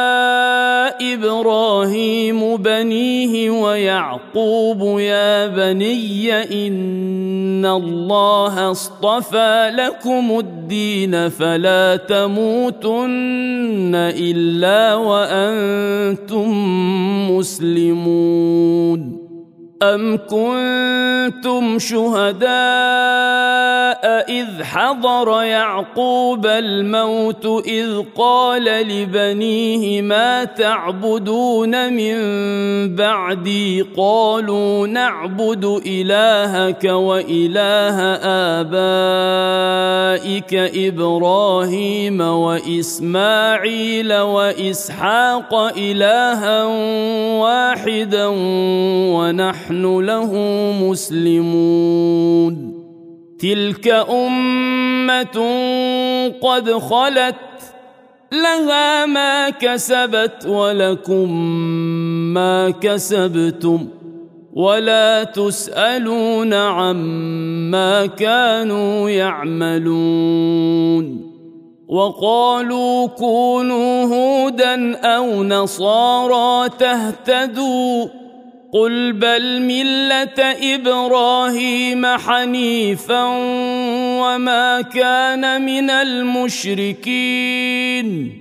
إبراهيم بنيه ويعقوب يا بني إن الله اصطفى لكم الدين فلا تموتن إلا وأنتم مسلمون أم كنتم شهداء إذ حضر يعقوب الموت إذ قال لبنيه ما تعبدون من بعدي قالوا نعبد إلهك وإله آبائك إبراهيم وإسماعيل وإسحاق إلها واحدا ونحن له مسلمون تلك أمة قد خلت لها ما كسبت ولكم ما كسبتم ولا تسألون عما كانوا يعملون وقالوا كونوا هودا أو نصارى تهتدوا قل بل ملة إبراهيم حنيفا وما كان من المشركين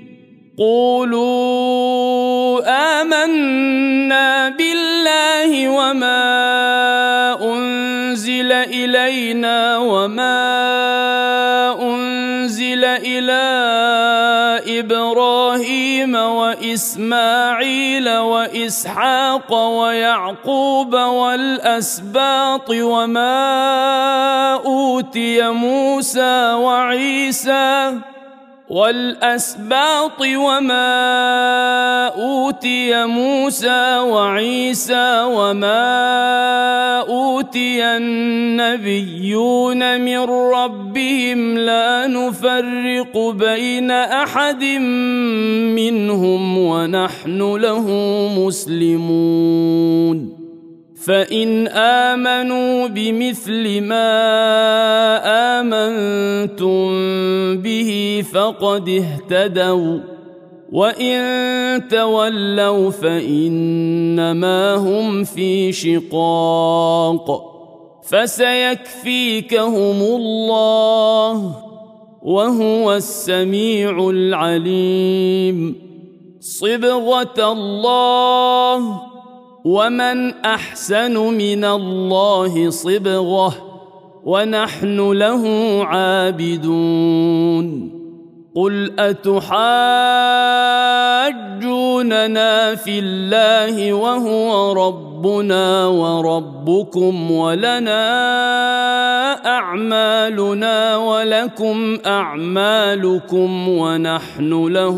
قولوا آمنا بالله وما أنزل إلينا وما أنزل إلى إبراهيم وإسماعيل وإسحاق ويعقوب والأسباط وما أوتي موسى وعيسى والأسباط وما أوتي موسى وعيسى وما أوتي النبيون من ربهم لا نفرق بين أحد منهم ونحن له مسلمون فإن آمنوا بمثل ما آمنتم به فقد اهتدوا وإن تولوا فإنما هم في شقاق فسيكفيكهم الله وهو السميع العليم صبغة الله ومن أحسن من الله صبغة ونحن له عابدون قل أتحاجوننا في الله وهو ربنا وربكم ولنا أعمالنا ولكم أعمالكم ونحن له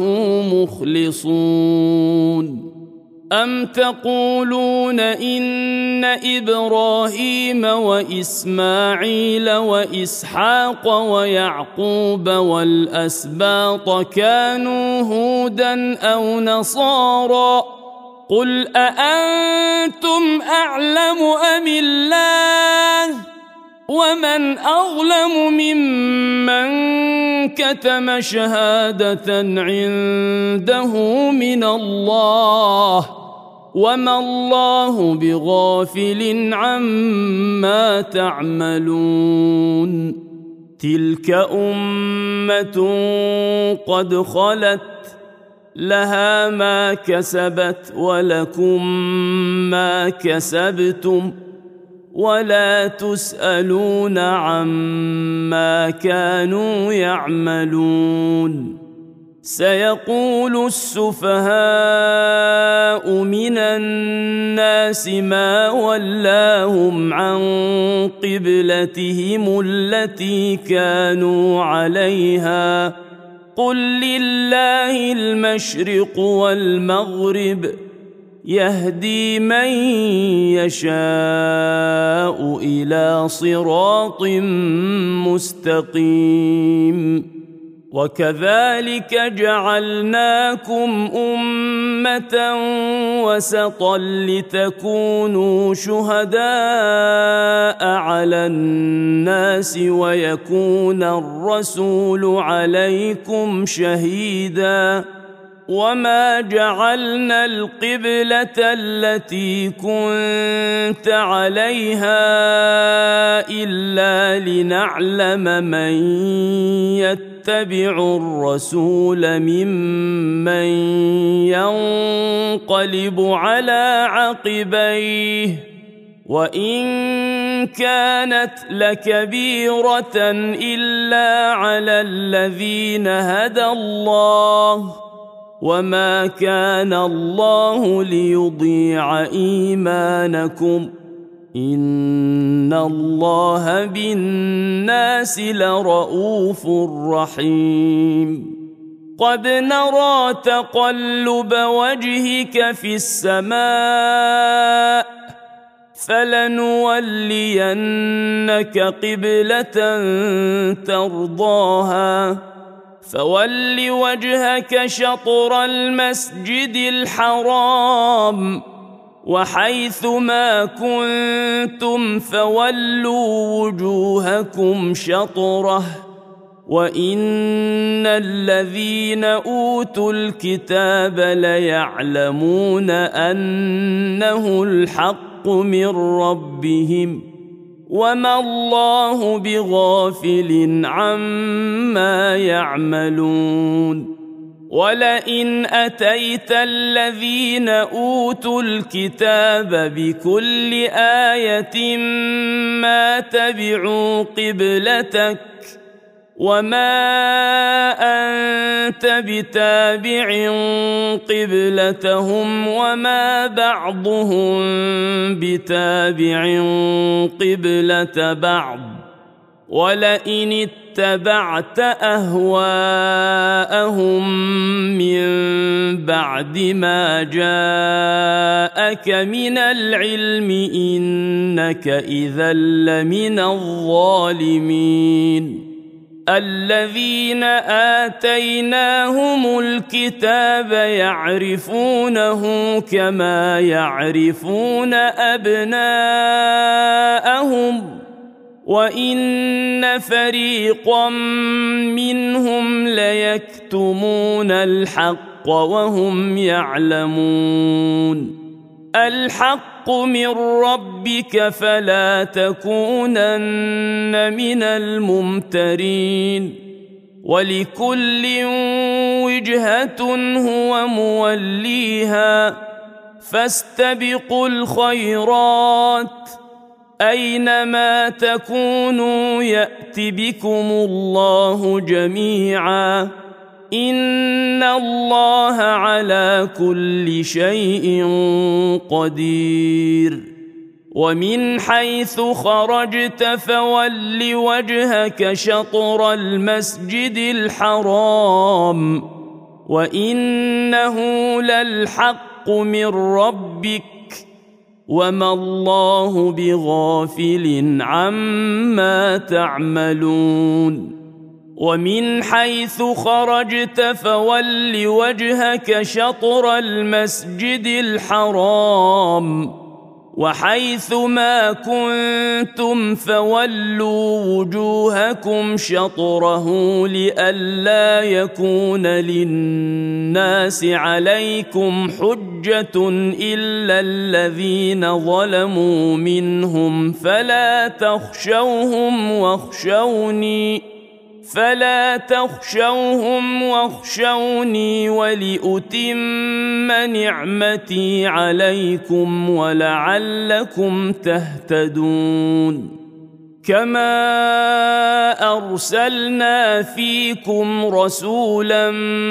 مخلصون أم تقولون إن إبراهيم وإسماعيل وإسحاق ويعقوب والأسباط كانوا هودا أو نصارى قل أأنتم أعلم أم الله ومن أظلم ممن كتم شهادة عنده من الله وما الله بغافل عما تعملون تلك أمة قد خلت لها ما كسبت ولكم ما كسبتم ولا تسألون عما كانوا يعملون سيقول السفهاء من الناس ما ولاهم عن قبلتهم التي كانوا عليها قل لله المشرق والمغرب يهدي من يشاء إلى صراط مستقيم وكذلك جعلناكم أمة وسطا لتكونوا شهداء على الناس ويكون الرسول عليكم شهيداً وما جعلنا القبلة التي كنت عليها إلا لنعلم من يتبع الرسول ممن ينقلب على عقبيه وإن كانت لكبيرة إلا على الذين هدى الله وما كان الله ليضيع إيمانكم إن الله بالناس لرؤوف رحيم قد نرى تقلب وجهك في السماء فلنولينك قبلة ترضاها فول وجهك شطر المسجد الحرام وحيث ما كنتم فولوا وجوهكم شطره وإن الذين أوتوا الكتاب ليعلمون أنه الحق من ربهم وما الله بغافل عما يعملون ولئن أتيت الذين أوتوا الكتاب بكل آية ما تبعوا قبلتك وما أنت بتابع قبلتهم وما بعضهم بتابع قبلة بعض ولئن اتبعت أهواءهم بعد ما جاءك من العلم إنك إذا لمن الظالمين الذين آتيناهم الكتاب يعرفونه كما يعرفون أبناءهم وإن فريقا منهم ليكتمون الحق وهم يعلمون الحق من ربك فلا تكونن من الممترين ولكل وجهة هو موليها فاستبقوا الخيرات أينما تكونوا يأت بكم الله جميعا إن الله على كل شيء قدير ومن حيث خرجت فول وجهك شطر المسجد الحرام وإنه للحق من ربك وما الله بغافل عما تعملون ومن حيث خرجت فول وجهك شطر المسجد الحرام وحيث ما كنتم فولوا وجوهكم شطره لئلا يكون للناس عليكم حجة إلا الذين ظلموا منهم فلا تخشوهم واخشوني ولأتم نعمتي عليكم ولعلكم تهتدون كما أرسلنا فيكم رسولا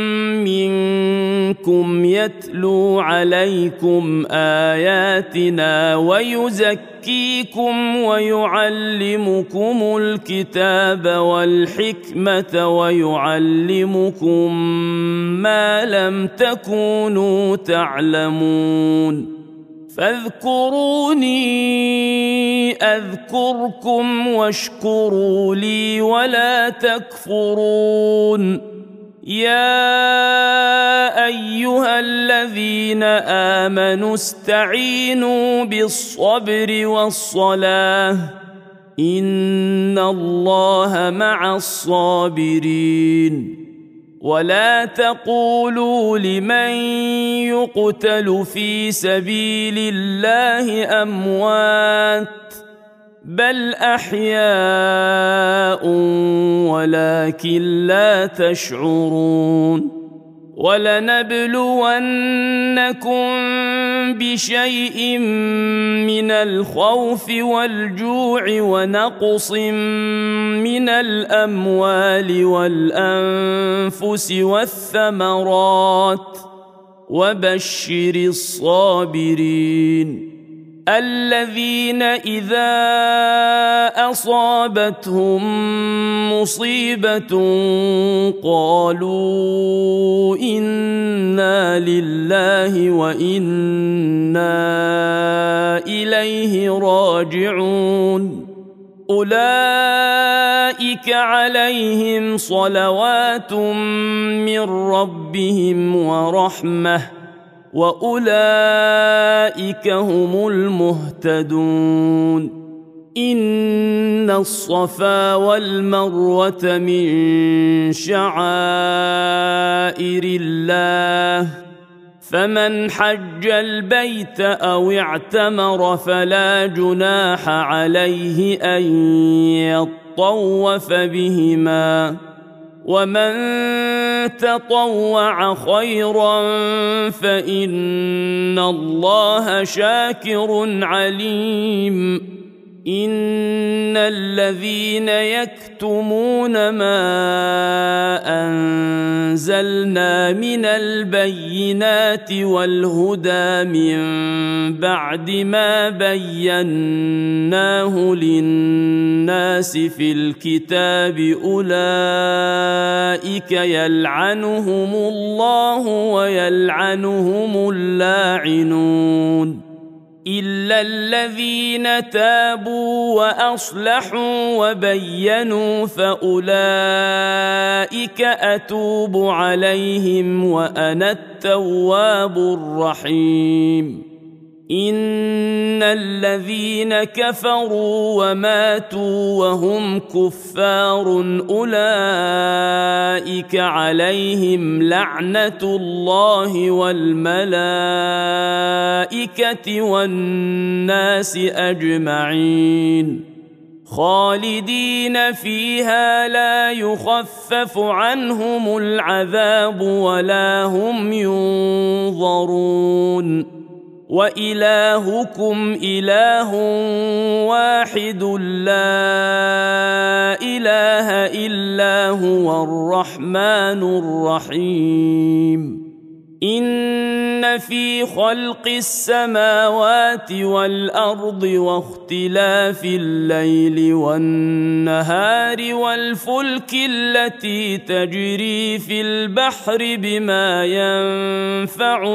منكم يتلو عليكم آياتنا ويزكيكم ويعلمكم الكتاب والحكمة ويعلمكم ما لم تكونوا تعلمون فاذكروني أذكركم واشكروا لي ولا تكفرون يا أيها الذين آمنوا استعينوا بالصبر والصلاة إن الله مع الصابرين ولا تقولوا لمن يقتل في سبيل الله أموات بل أحياء ولكن لا تشعرون ولنبلونكم بشيء من الخوف والجوع ونقص من الأموال والأنفس والثمرات وبشر الصابرين الذين إذا أصابتهم مصيبة قالوا إنا لله وإنا إليه راجعون أولئك عليهم صلوات من ربهم ورحمة وأولئك هم المهتدون إن الصفا والمروة من شعائر الله فمن حج البيت أو اعتمر فلا جناح عليه أن يطوف بهما ومن تطوع خيرا فإن الله شاكر عليم إن الذين يكتمون ما أنزلنا من البينات والهدى من بعد ما بيناه للناس في الكتاب أولئك يلعنهم الله ويلعنهم اللاعنون إلا الذين تابوا وأصلحوا وبينوا فأولئك أتوب عليهم وأنا التواب الرحيم إن الذين كفروا وماتوا وهم كفار أولئك عليهم لعنة الله والملائكة والناس أجمعين خالدين فيها لا يخفف عنهم العذاب ولا هم ينظرون وإلهكم إله واحد لا إله إلا هو الرحمن الرحيم إن في خلق السماوات والأرض واختلاف الليل والنهار والفلك التي تجري في البحر بما ينفع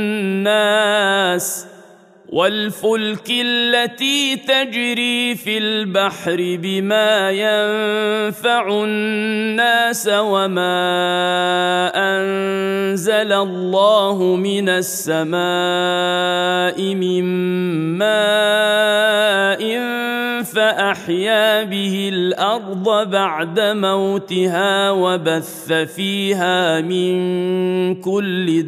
الناس وما أنزل الله من السماء من ماء فأحيا به الأرض بعد موتها وبث فيها من كل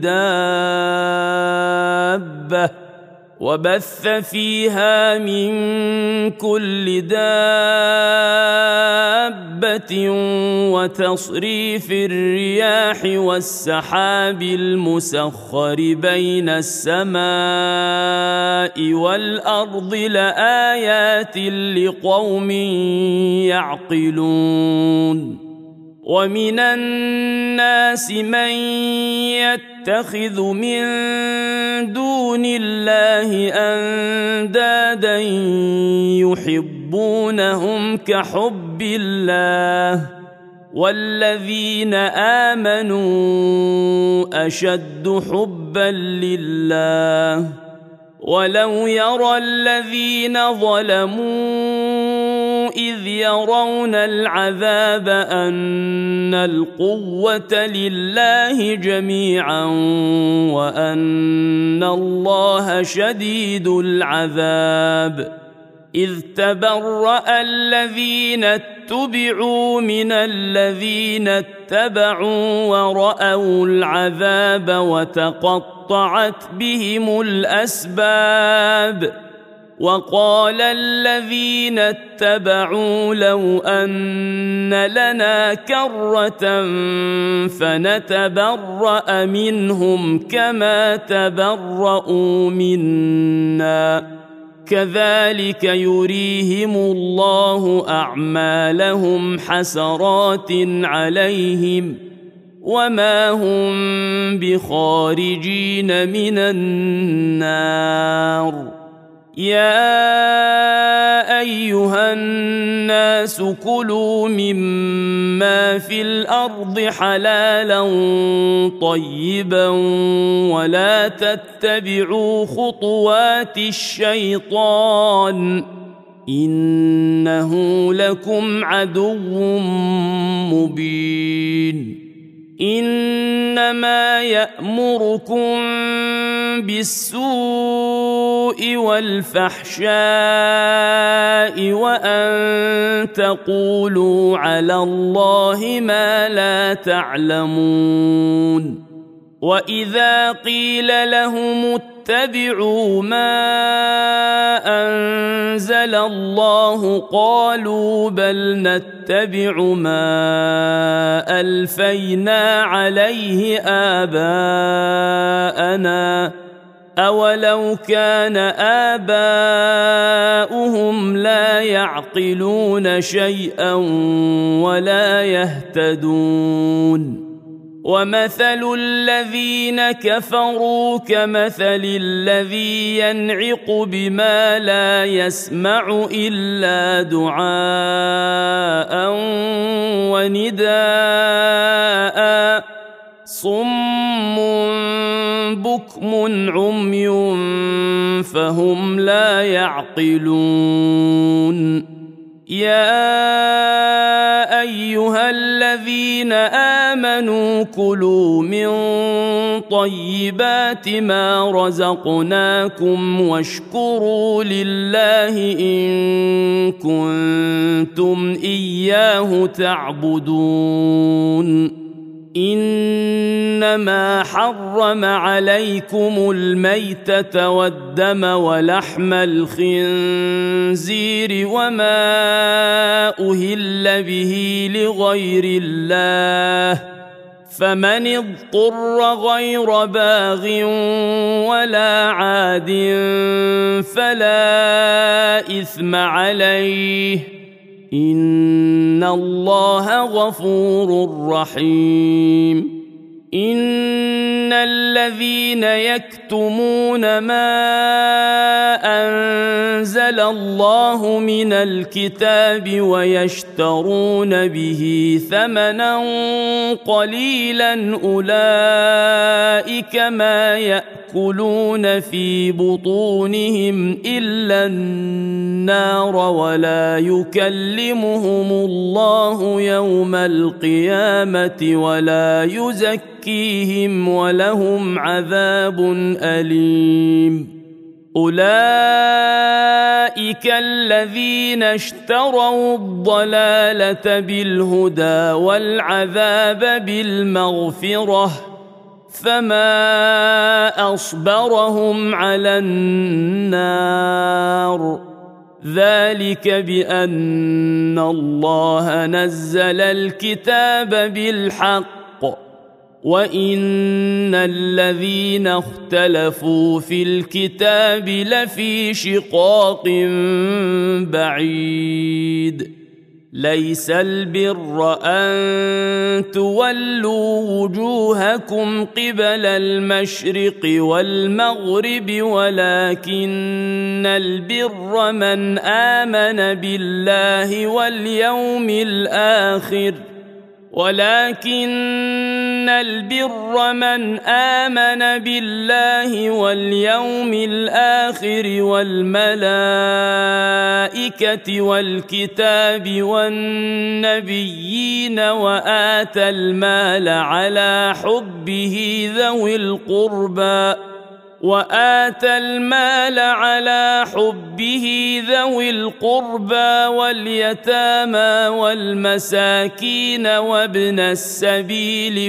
دابة وتصريف الرياح والسحاب المسخر بين السماء والأرض لآيات لقوم يعقلون ومن الناس من يتخذ من دون الله أندادا يحبونهم كحب الله والذين آمنوا أشد حبا لله ولو يرى الذين ظلموا إذ يرون العذاب أن القوة لله جميعا وأن الله شديد العذاب إذ تبرأ الذين اتبعوا من الذين اتبعوا ورأوا العذاب وتقطعت بهم الأسباب وقال الذين اتبعوا لو أن لنا كرة فنتبرأ منهم كما تبرؤوا منا كذلك يريهم الله أعمالهم حسرات عليهم وما هم بخارجين من النار يا أيها الناس كلوا مما في الأرض حلالا طيبا ولا تتبعوا خطوات الشيطان إنه لكم عدو مبين إنما يأمركم بالسوء والفحشاء وأن تقولوا على الله ما لا تعلمون وإذا قيل لهم اتبعوا ما أنزل الله قالوا بل نتبع ما ألفينا عليه آباءنا أولو كان آباؤهم لا يعقلون شيئا ولا يهتدون ومثل الذين كفروا كمثل الذي ينعق بما لا يسمع إلا دعاء ونداء صم بكم عمي فهم لا يعقلون يا أيها الذين آمنوا كلوا من طيبات ما رزقناكم واشكروا لله إن كنتم إياه تعبدون إنما حرم عليكم الميتة والدم ولحم الخنزير وما أهل به لغير الله فمن اضطر غير باغ ولا عاد فلا إثم عليه إن الله غفور رحيم إن الذين يكتمون ما أنزل الله من الكتاب ويشترون به ثمنا قليلا أولئك ما يأكلون في بطونهم إلا النار ولا يكلمهم الله يوم القيامة ولا يزكيهم ولهم عذاب أليم أولئك الذين اشتروا الضلالة بالهدى والعذاب بالمغفرة فما أصبرهم على النار ذلك بأن الله نزل الكتاب بالحق وإن الذين اختلفوا في الكتاب لفي شقاق بعيد ليس البر أن تولوا وجوهكم قبل المشرق والمغرب ولكن البر من آمن بالله واليوم الآخر والملائكة والكتاب والنبيين وآتى المال على حبه ذوي القربى واليتامى والمساكين وابن السبيل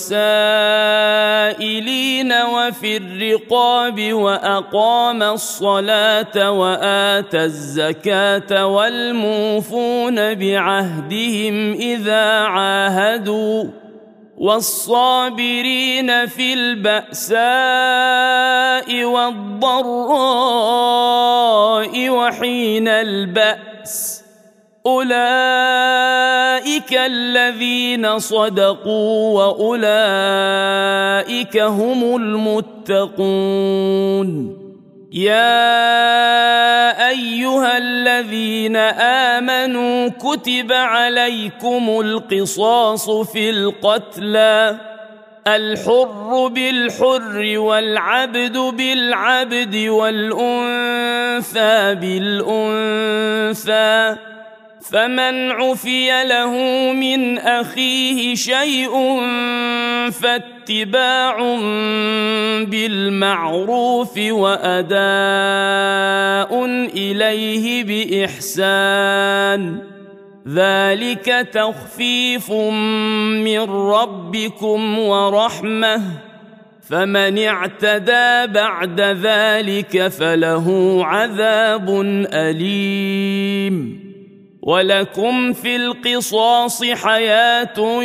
والسائلين وفي الرقاب وأقام الصلاة وآتى الزكاة والموفون بعهدهم إذا عاهدوا والصابرين في البأساء والضراء وحين البأس أولئك الذين صدقوا وأولئك هم المتقون يا أيها الذين آمنوا كتب عليكم القصاص في القتلى الحر بالحر والعبد بالعبد والأنثى بالأنثى فمن عفي له من أخيه شيء فاتباع بالمعروف وأداء إليه بإحسان ذلك تخفيف من ربكم ورحمة فمن اعتدى بعد ذلك فله عذاب أليم ولكم في القصاص حياة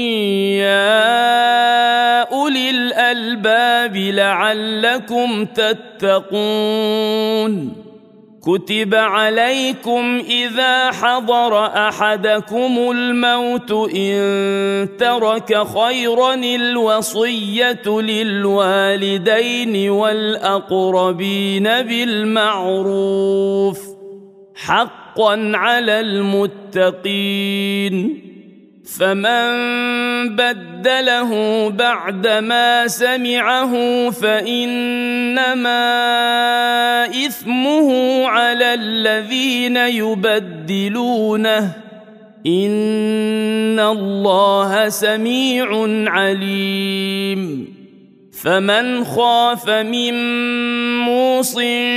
يا أولي الألباب لعلكم تتقون كتب عليكم إذا حضر أحدكم الموت إن ترك خيرا الوصية للوالدين والأقربين بالمعروف حقا على المتقين. فمن بدله بعدما سمعه فإنما إثمه على الذين يبدلونه إن الله سميع عليم. فمن خاف من موص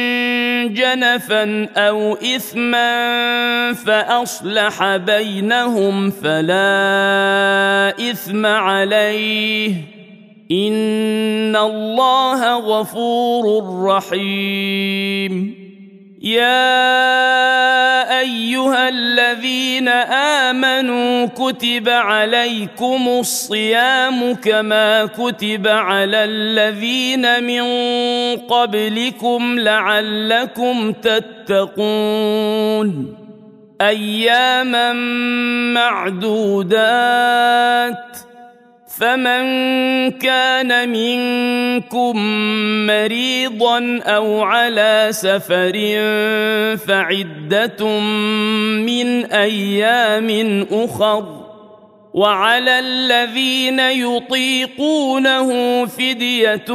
جنفا أو إثما فأصلح بينهم فلا إثم عليه إن الله غفور رحيم. يا أيها الذين آمنوا كتب عليكم الصيام كما كتب على الذين من قبلكم لعلكم تتقون. أياما معدودات، فمن كان منكم مريضا أو على سفر فعدة من أيام أخر، وعلى الذين يطيقونه فدية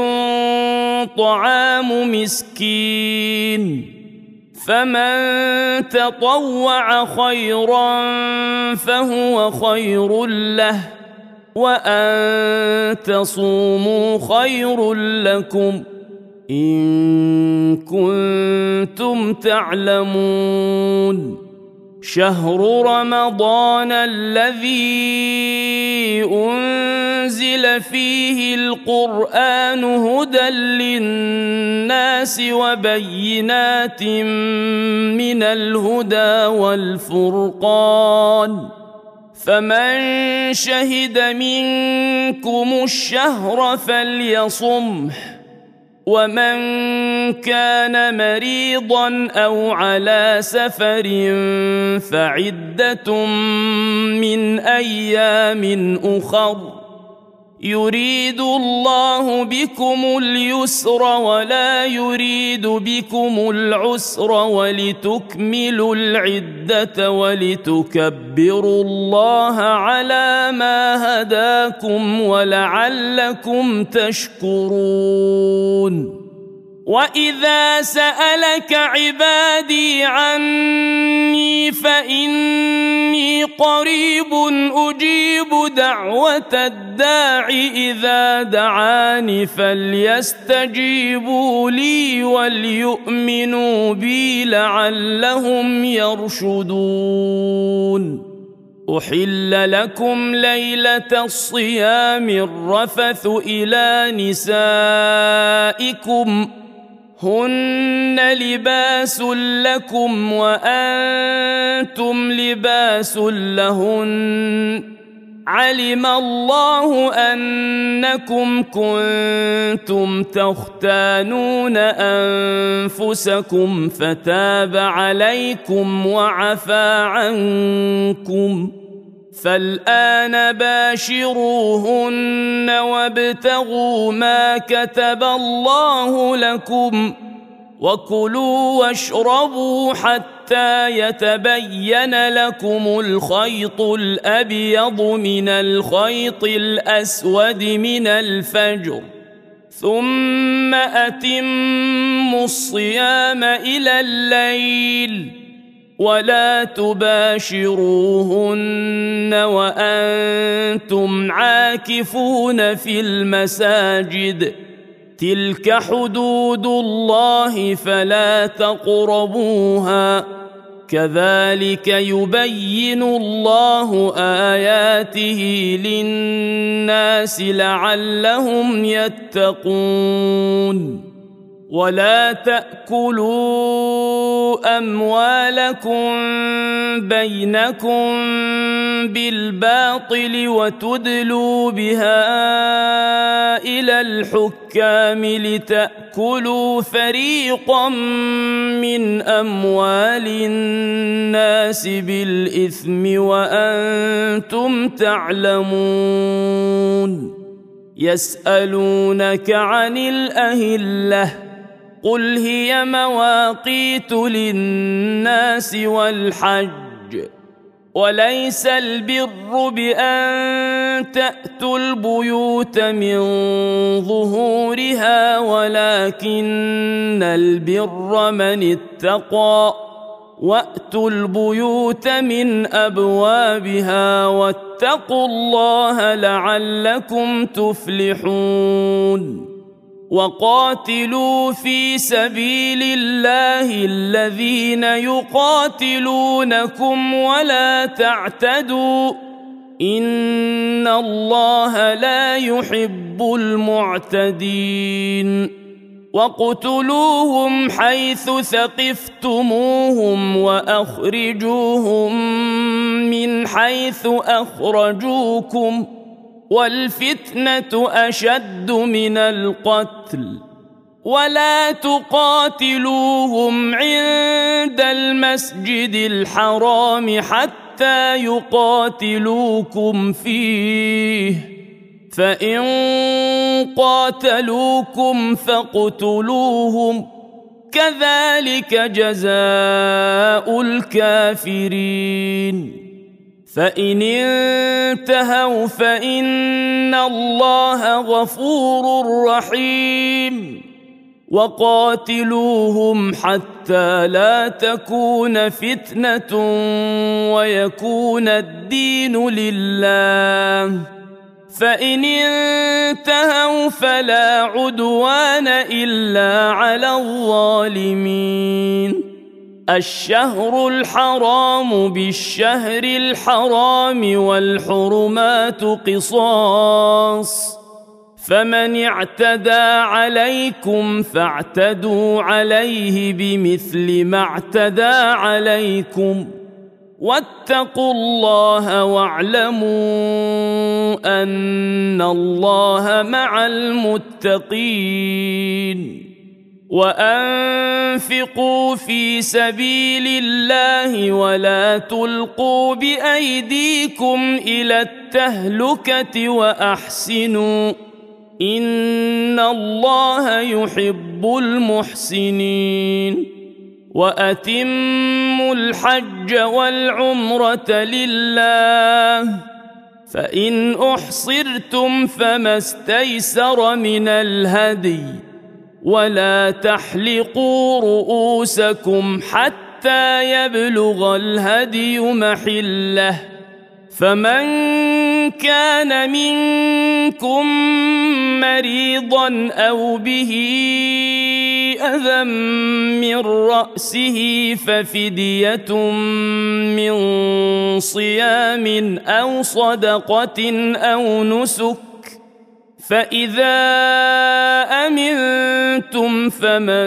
طعام مسكين، فمن تطوع خيرا فهو خير له، وأن تصوموا خير لكم إن كنتم تعلمون. شهر رمضان الذي أنزل فيه القرآن هدى للناس وبينات من الهدى والفرقان، فمن شهد منكم الشهر فليصمه، ومن كان مريضا أو على سفر فعدة من أيام أخر، يريد الله بكم اليسر ولا يريد بكم العسر ولتكملوا العدة ولتكبروا الله على ما هداكم ولعلكم تشكرون. وإذا سألك عبادي عني فإني قريب أجيب دعوة الداع إذا دعاني فليستجيبوا لي وليؤمنوا بي لعلهم يرشدون. أحل لكم ليلة الصيام الرفث إلى نسائكم هن لباس لكم وأنتم لباس لهن، علم الله أنكم كنتم تختانون أنفسكم فتاب عليكم وعفى عنكم، فالآن باشروهن وابتغوا ما كتب الله لكم، وكلوا واشربوا حتى يتبين لكم الخيط الأبيض من الخيط الأسود من الفجر، ثم أتموا الصيام إلى الليل، ولا تباشروهن وأنتم عاكفون في المساجد، تلك حدود الله فلا تقربوها، كذلك يبين الله آياته للناس لعلهم يتقون. ولا تأكلوا أموالكم بينكم بالباطل وتدلوا بها إلى الحكام لتأكلوا فريقا من أموال الناس بالإثم وأنتم تعلمون يسألونك عن الأهلة قل هي مواقيت للناس والحج وليس البر بأن تأتوا البيوت من ظهورها ولكن البر من اتقى وأتوا البيوت من أبوابها واتقوا الله لعلكم تفلحون وقاتلوا في سبيل الله الذين يقاتلونكم ولا تعتدوا إن الله لا يحب المعتدين واقتلوهم حيث ثقفتموهم وأخرجوهم من حيث أخرجوكم والفتنة أشد من القتل ولا تقاتلوهم عند المسجد الحرام حتى يقاتلوكم فيه فإن قاتلوكم فاقتلوهم كذلك جزاء الكافرين فإن انتهوا فإن الله غفور رحيم وقاتلوهم حتى لا تكون فتنة ويكون الدين لله فإن انتهوا فلا عدوان إلا على الظالمين الشهر الحرام بالشهر الحرام والحرمات قصاص فمن اعتدى عليكم فاعتدوا عليه بمثل ما اعتدى عليكم واتقوا الله واعلموا أن الله مع المتقين وأنفقوا في سبيل الله ولا تلقوا بأيديكم إلى التهلكة وأحسنوا إن الله يحب المحسنين وأتموا الحج والعمرة لله فإن أحصرتم فما استيسر من الهدي ولا تحلقوا رؤوسكم حتى يبلغ الهدي محله فمن كان منكم مريضا أو به أذى من رأسه ففدية من صيام أو صدقة أو نسك فإذا أمنتم فمن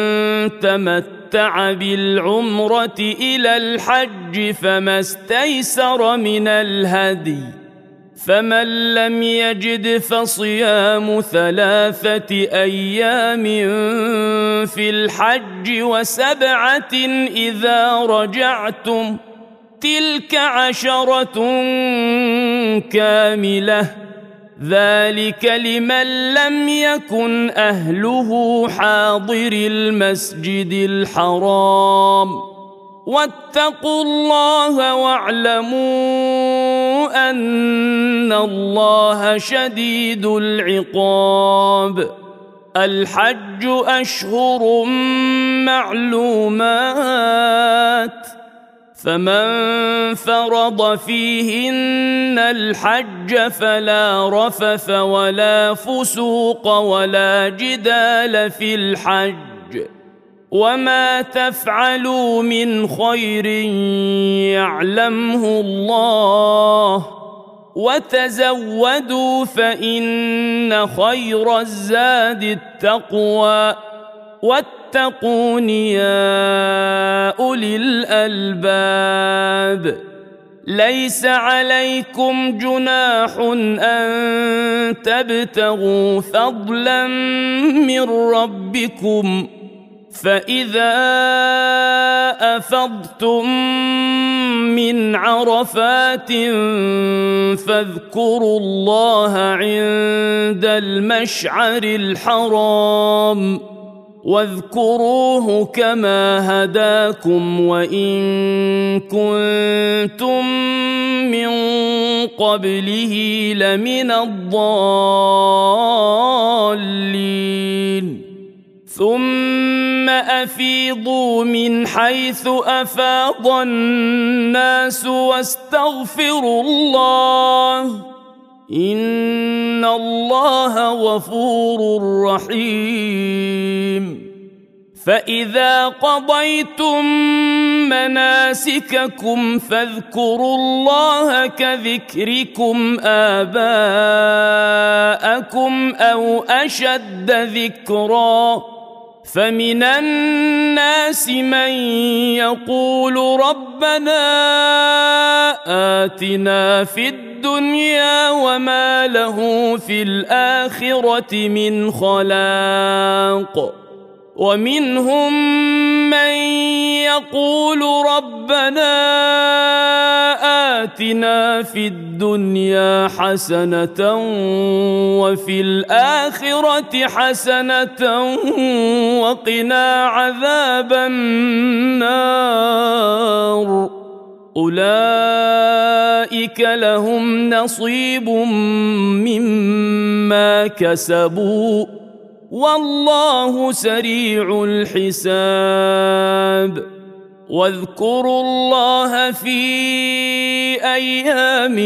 تمتع بالعمرة إلى الحج فما استيسر من الهدي فمن لم يجد فصيام 3 أيام في الحج و7 إذا رجعتم تلك 10 كاملة ذلك لمن لم يكن أهله حاضر المسجد الحرام واتقوا الله واعلموا أن الله شديد العقاب الحج أشهر معلومات فمن فرض فيهن الحج فلا رفث ولا فسوق ولا جدال في الحج وما تفعلوا من خير يعلمه الله وتزودوا فإن خير الزاد التقوى واتقون يا أولي الألباب ليس عليكم جناح أن تبتغوا فضلا من ربكم، فإذا أفضتم من عرفات فاذكروا الله عند المشعر الحرام، واذكروه كما هداكم وإن كنتم من قبله لمن الضالين. ثم أفيضوا من حيث أفاض الناس واستغفروا الله، إن الله غفور رحيم. فإذا قضيتم مناسككم فاذكروا الله كذكركم آباءكم أو أشد ذكرًا، فمن الناس من يقول ربنا آتنا في الدنيا وما له في الآخرة من خلاق، ومنهم من يقول ربنا آتنا في الدنيا حسنة وفي الآخرة حسنة وقنا عذاب النار. أولئك لهم نصيب مما كسبوا والله سريع الحساب. واذكروا الله في أيام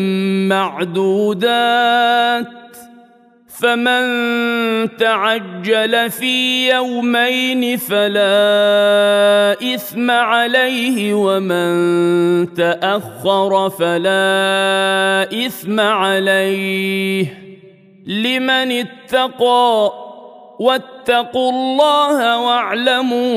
معدودات، فمن تعجل في يومين فلا إثم عليه ومن تأخر فلا إثم عليه لمن اتقى، واتقوا الله واعلموا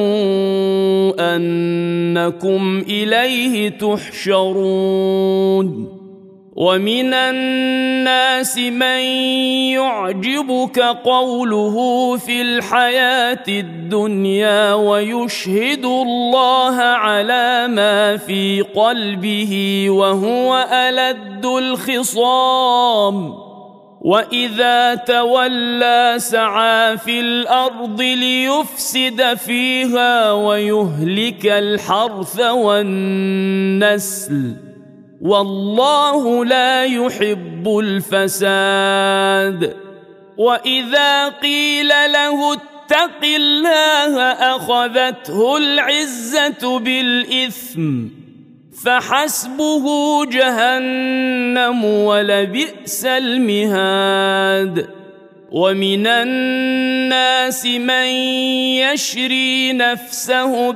أنكم إليه تحشرون. ومن الناس من يعجبك قوله في الحياة الدنيا ويشهد الله على ما في قلبه وهو ألد الخصام، وإذا تولى سعى في الأرض ليفسد فيها ويهلك الحرث والنسل، والله لا يحب الفساد. وإذا قيل له اتق الله أخذته العزة بالإثم، فحسبه جهنم ولبئس المهاد. ومن الناس من يشري نفسه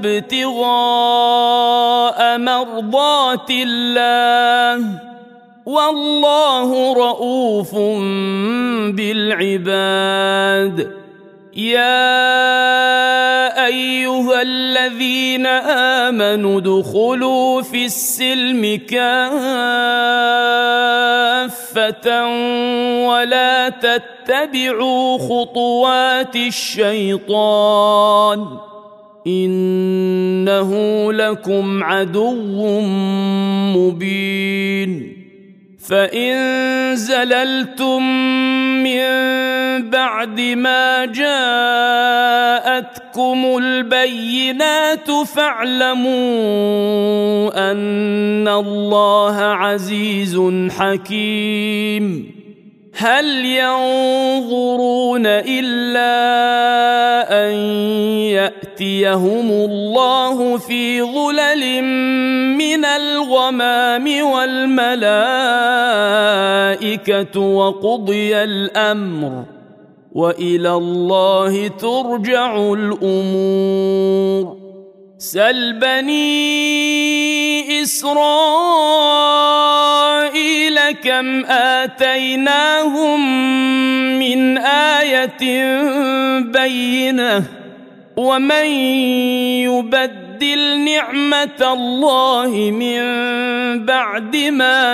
ابتغاء مرضات الله، والله رؤوف بالعباد. يا أيها الذين آمنوا ادخلوا في السلم كافة ولا تتبعوا خطوات الشيطان، إنه لكم عدو مبين. فإن زللتم من بعد ما جاءتكم البينات فاعلموا أن الله عزيز حكيم. هل ينظرون إلا أن يأتيهم الله في ظلل من الغمام والملائكة وقضي الأمر، وإلى الله ترجع الأمور. سل بني إسرائيل كم آتيناهم من آية بينة، ومن يبدل يبدل نعمة الله من بعد ما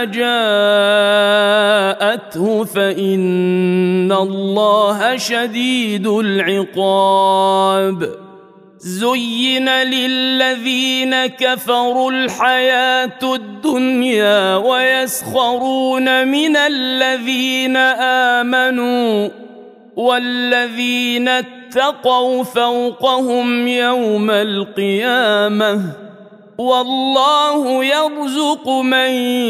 جاءته فإن الله شديد العقاب. زين للذين كفروا الحياة الدنيا ويسخرون من الذين آمنوا والذين اتقوا فوقهم يوم القيامة والله يرزق من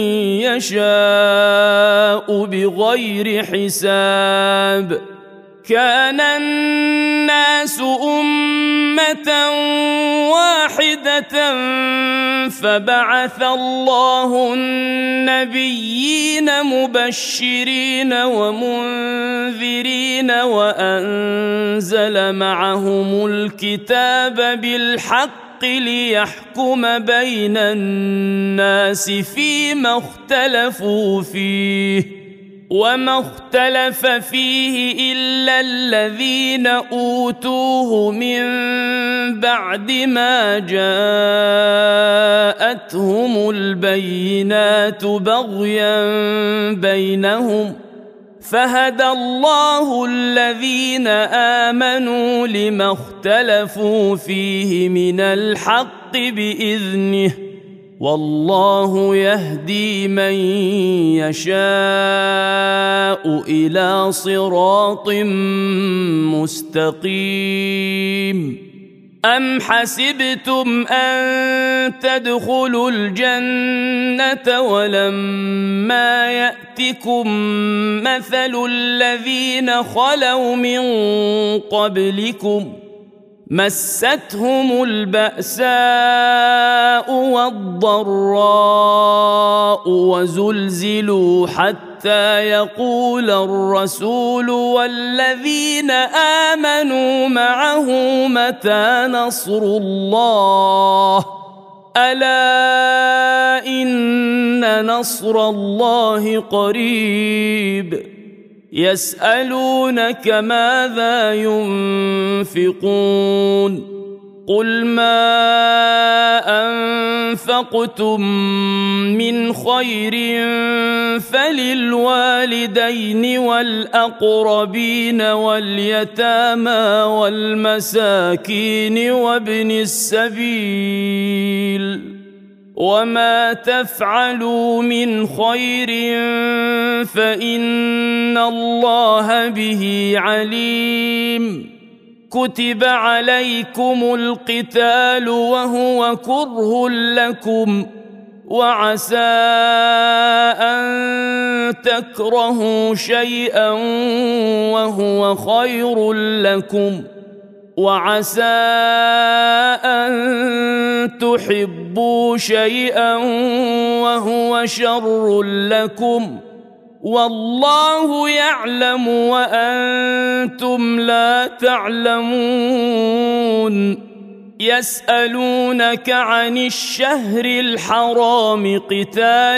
يشاء بغير حساب. كان الناس أمة واحدة فبعث الله النبيين مبشرين ومنذرين وأنزل معهم الكتاب بالحق ليحكم بين الناس فيما اختلفوا فيه وما اختلف فيه إلا الذين أوتوه من بعد ما جاءتهم البينات بغيا بينهم فهدى الله الذين آمنوا لما اختلفوا فيه من الحق بإذنه والله يهدي من يشاء إلى صراط مستقيم. أم حسبتم أن تدخلوا الجنة ولما يأتكم مثل الذين خلوا من قبلكم مستهم البأساء والضراء وزلزلوا حتى يقول الرسول والذين آمنوا معه متى نصر الله ألا إن نصر الله قريب. يسألونك ماذا ينفقون قل ما أنفقتم من خير فللوالدين والأقربين واليتامى والمساكين وابن السبيل وما تفعلوا من خير فإن الله به عليم. كتب عليكم القتال وهو كره لكم وعسى أن تكرهوا شيئا وهو خير لكم وعسى أن تحبوا شيئا وهو شر لكم والله يعلم وأنتم لا تعلمون. يسألونك عن الشهر الحرام قتال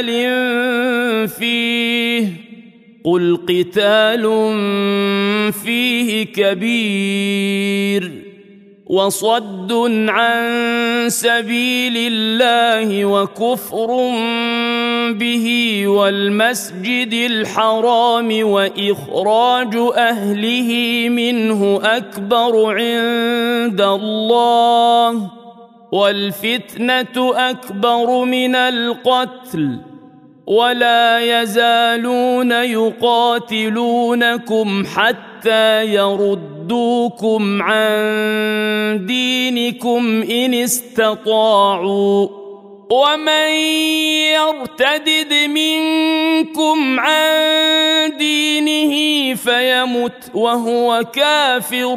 فيه قل قتال فيه كبير وصد عن سبيل الله وكفر به والمسجد الحرام وإخراج أهله منه أكبر عند الله والفتنة أكبر من القتل ولا يزالون يقاتلونكم حتى يردوكم عن دينكم إن استطاعوا ومن يرتدد منكم عن دينه فيمت وهو كافر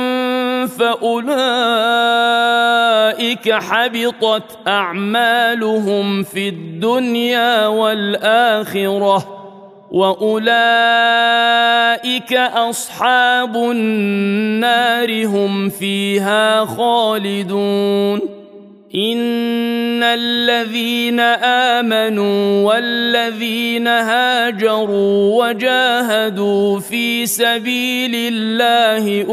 فأولئك حبطت أعمالهم في الدنيا والآخرة وأولئك أصحاب النار هم فيها خالدون. إن الذين آمنوا والذين هاجروا وجاهدوا في سبيل الله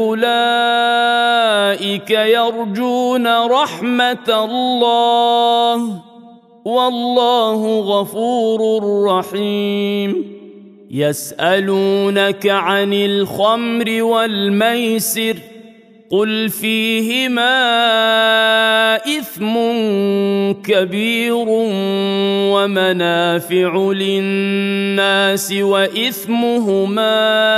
أولئك يرجون رحمة الله والله غفور رحيم. يسألونك عن الخمر والميسر قل فيهما إثم كبير ومنافع للناس وإثمهما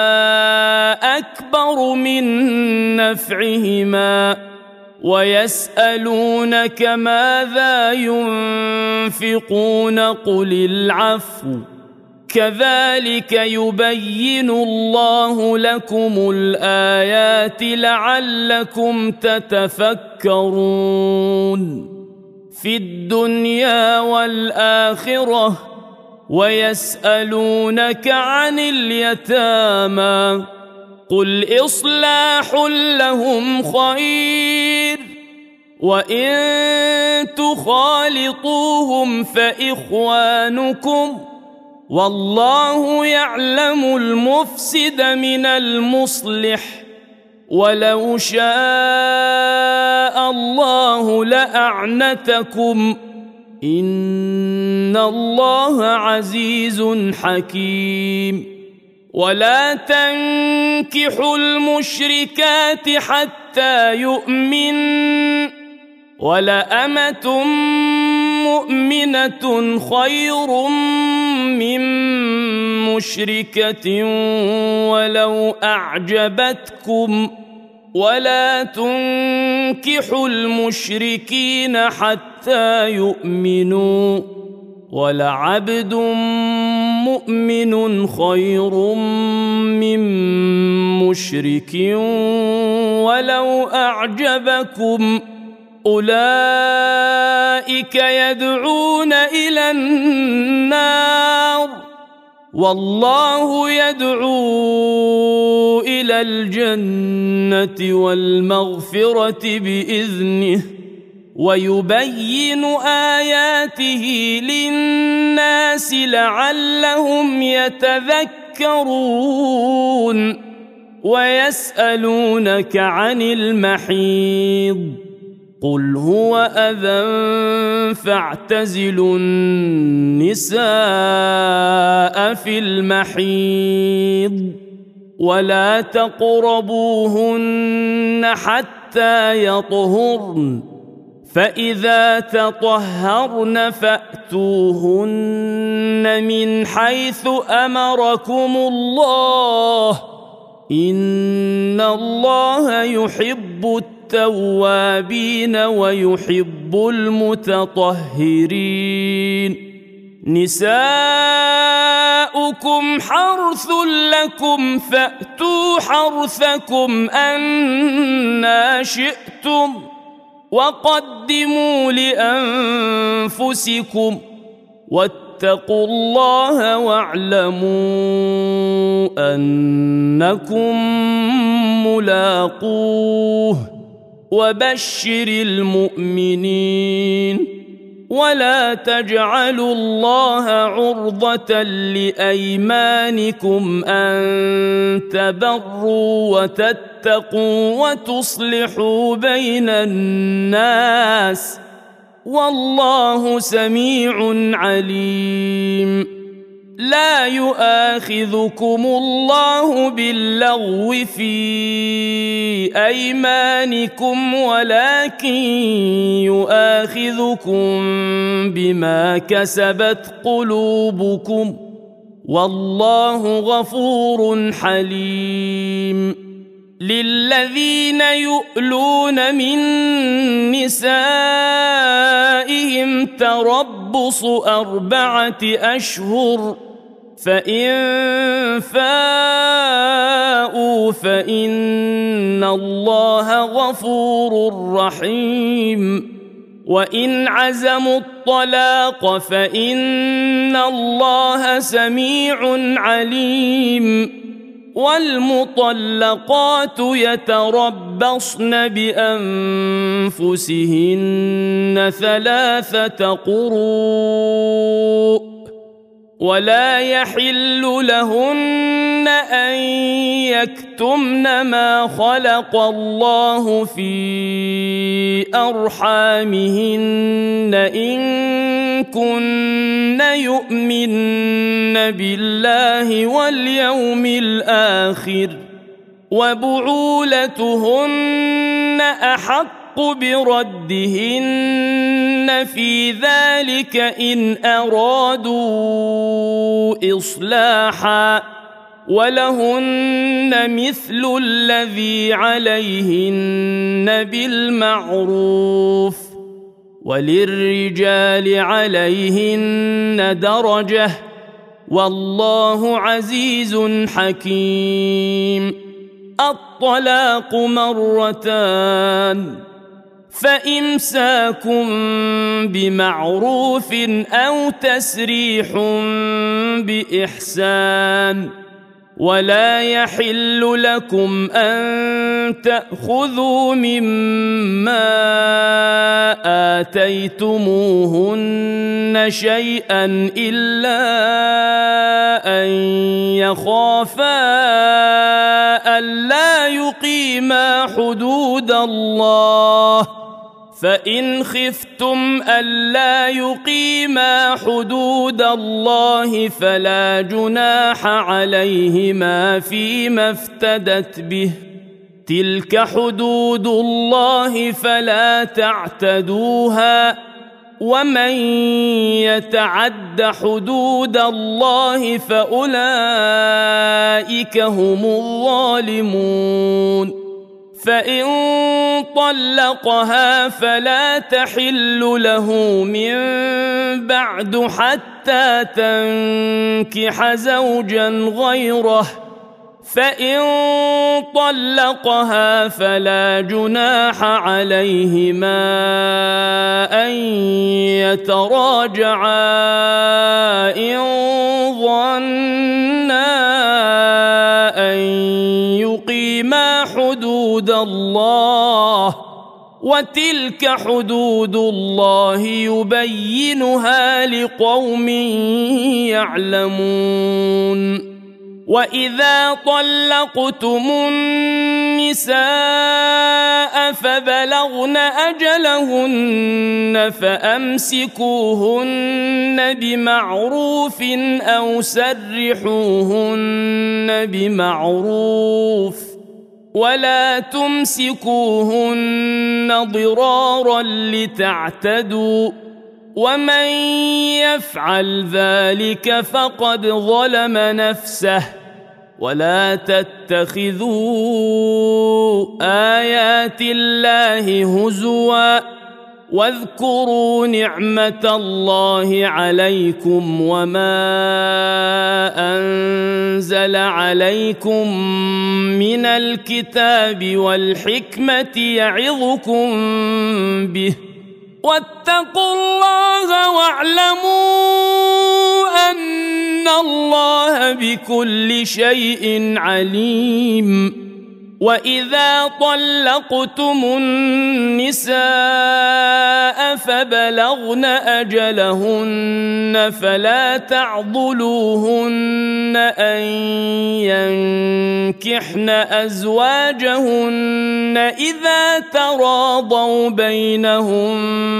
أكبر من نفعهما ويسألونك ماذا ينفقون قل العفو كذلك يبين الله لكم الآيات لعلكم تتفكرون في الدنيا والآخرة. ويسألونك عن اليتامى قل إصلاح لهم خير وإن تخالطوهم فإخوانكم والله يعلم المفسد من المصلح ولو شاء الله لأعنتكم إن الله عزيز حكيم. ولا تنكحوا المشركات حتى يؤمن ولأمة مؤمنة خير من مشركة ولو أعجبتكم ولا تنكحوا المشركين حتى يؤمنوا ولعبد مؤمن خير من مشرك ولو أعجبكم أولئك يدعون إلى النار والله يدعو إلى الجنة والمغفرة بإذنه ويبين آياته للناس لعلهم يتذكرون. ويسألونك عن المحيض قل هو أذى فاعتزلوا النساء في المحيض ولا تقربوهن حتى يطهرن فإذا تطهرن فأتوهن من حيث أمركم الله إن الله يحب التوابين ويحب المتطهرين. نساؤكم حرث لكم فأتوا حرثكم أنى شئتم وقدموا لأنفسكم واتقوا الله واعلموا أنكم ملاقوه وبشر المؤمنين. ولا تجعلوا الله عرضة لأيمانكم أن تبروا وتتقوا وتصلحوا بين الناس والله سميع عليم. لا يؤاخذكم الله باللغو في أيمانكم ولكن يؤاخذكم بما كسبت قلوبكم والله غفور حليم. للذين يؤلون من نسائهم تربص 4 أشهر فإن فاءوا فإن الله غفور رحيم. وإن عزموا الطلاق فإن الله سميع عليم. والمطلقات يتربصن بأنفسهن 3 قروء ولا يحل لهن أن يكتمن ما خلق الله في أرحامهن إن كن يؤمن بالله واليوم الآخر وبعولتهن أحق بردهن في ذلك إن أرادوا إصلاحا ولهن مثل الذي عليهن بالمعروف وللرجال عليهن درجة والله عزيز حكيم. الطلاق 2 فإمساك بمعروف أو تسريح بإحسان ولا يحل لكم أن تأخذوا مما آتيتموهن شيئا إلا أن يخافا ألا يقيما حدود الله فإن خفتم ألا يقيما حدود الله فلا جناح عليهما فيما افتدت به تلك حدود الله فلا تعتدوها ومن يتعد حدود الله فأولئك هم الظالمون. فإن طلقها فلا تحل له من بعد حتى تنكح زوجا غيره فإن طلقها فلا جناح عليهما أن يتراجعا إن ظنا أن يقيما حدود الله وتلك حدود الله يبينها لقوم يعلمون. وإذا طلقتم النساء فبلغن أجلهن فأمسكوهن بمعروف أو سرحوهن بمعروف ولا تمسكوهن ضرارا لتعتدوا ومن يفعل ذلك فقد ظلم نفسه ولا تتخذوا آيات الله هزوا واذكروا نعمة الله عليكم وما أنزل عليكم من الكتاب والحكمة يعظكم به واتقوا الله واعلموا أن الله بكل شيء عليم. وإذا طلقتم النساء فبلغن أجلهن فلا تعضلوهن أن ينكحن أزواجهن إذا تراضوا بينهم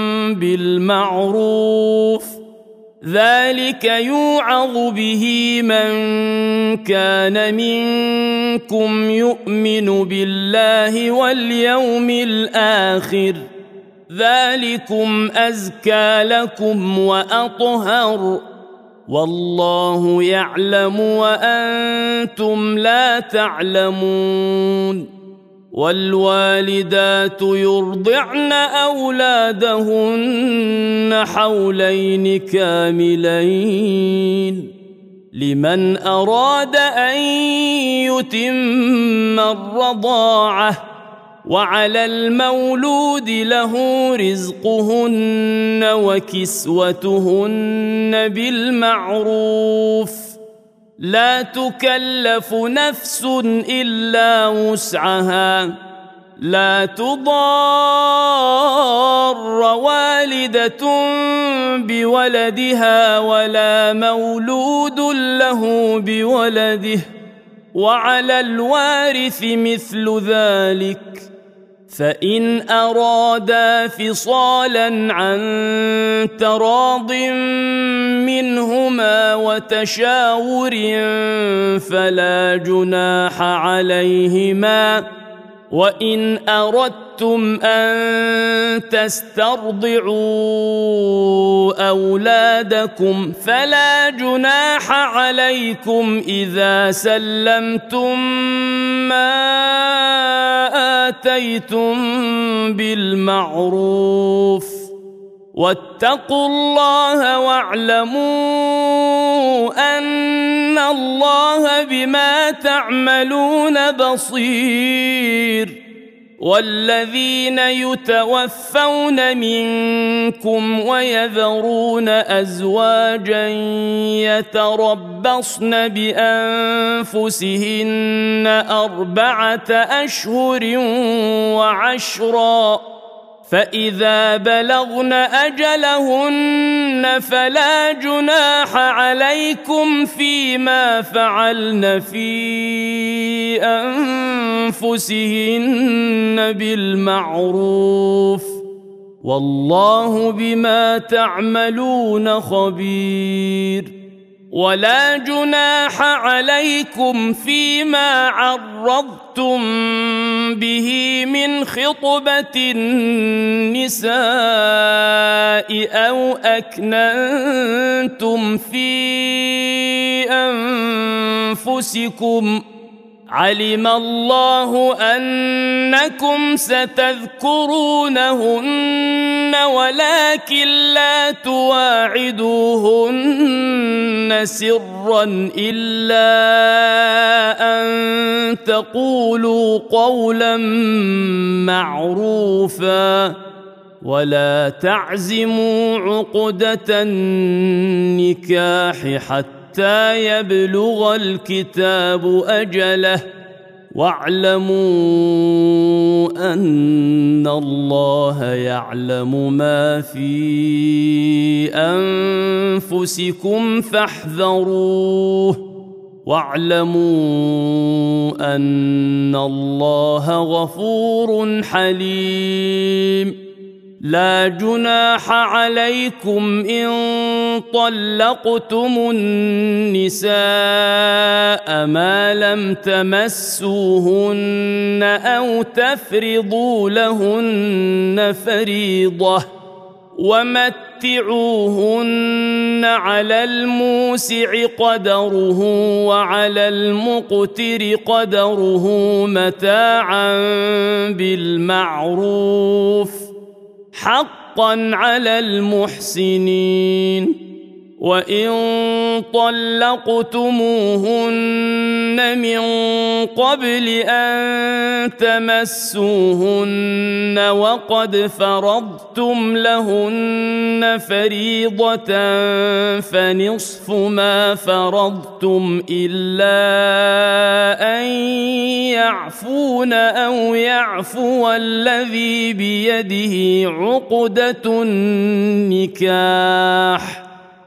بالمعروف ذلك يوعظ به من كان منكم يؤمن بالله واليوم الآخر ذلكم أزكى لكم وأطهر والله يعلم وأنتم لا تعلمون. والوالدات يرضعن أولادهن حولين كاملين لمن أراد أن يتم الرضاعة وعلى المولود له رزقهن وكسوتهن بالمعروف لا تكلف نفس إلا وسعها لا تضار والدة بولدها ولا مولود له بولده وعلى الوارث مثل ذلك فإن أرادا فصالا عن تراض منهما وتشاور فلا جناح عليهما وإن أردتم أن تسترضعوا أولادكم فلا جناح عليكم إذا سلمتم ما آتيتم بالمعروف واتقوا الله واعلموا أن الله بما تعملون بصير والذين يتوفون منكم ويذرون أزواجا يتربصن بأنفسهن 4 أشهر وعشرا فإذا بلغن أجلهن فلا جناح عليكم فيما فعلن في أنفسهن بالمعروف والله بما تعملون خبير ولا جناح عليكم فيما عرضتم به من خطبة النساء أو أكننتم في أنفسكم علم الله أنكم ستذكرونهن ولكن لا تواعدوهن سرا إلا أن تقولوا قولا معروفا ولا تعزموا عقدة النكاح حتى يبلغ الكتاب أجله واعلموا أن الله يعلم ما في أنفسكم فاحذروه واعلموا أن الله غفور حليم لا جناح عليكم إن طلقتم النساء ما لم تمسوهن أو تفرضوا لهن فريضة ومتعوهن على الموسع قدره وعلى المقتر قدره متاعا بالمعروف حقا على المحسنين وإن طلقتموهن من قبل أن تمسوهن وقد فرضتم لهن فريضة فنصف ما فرضتم إلا أن يعفون أو يعفو الذي بيده عقدة النكاح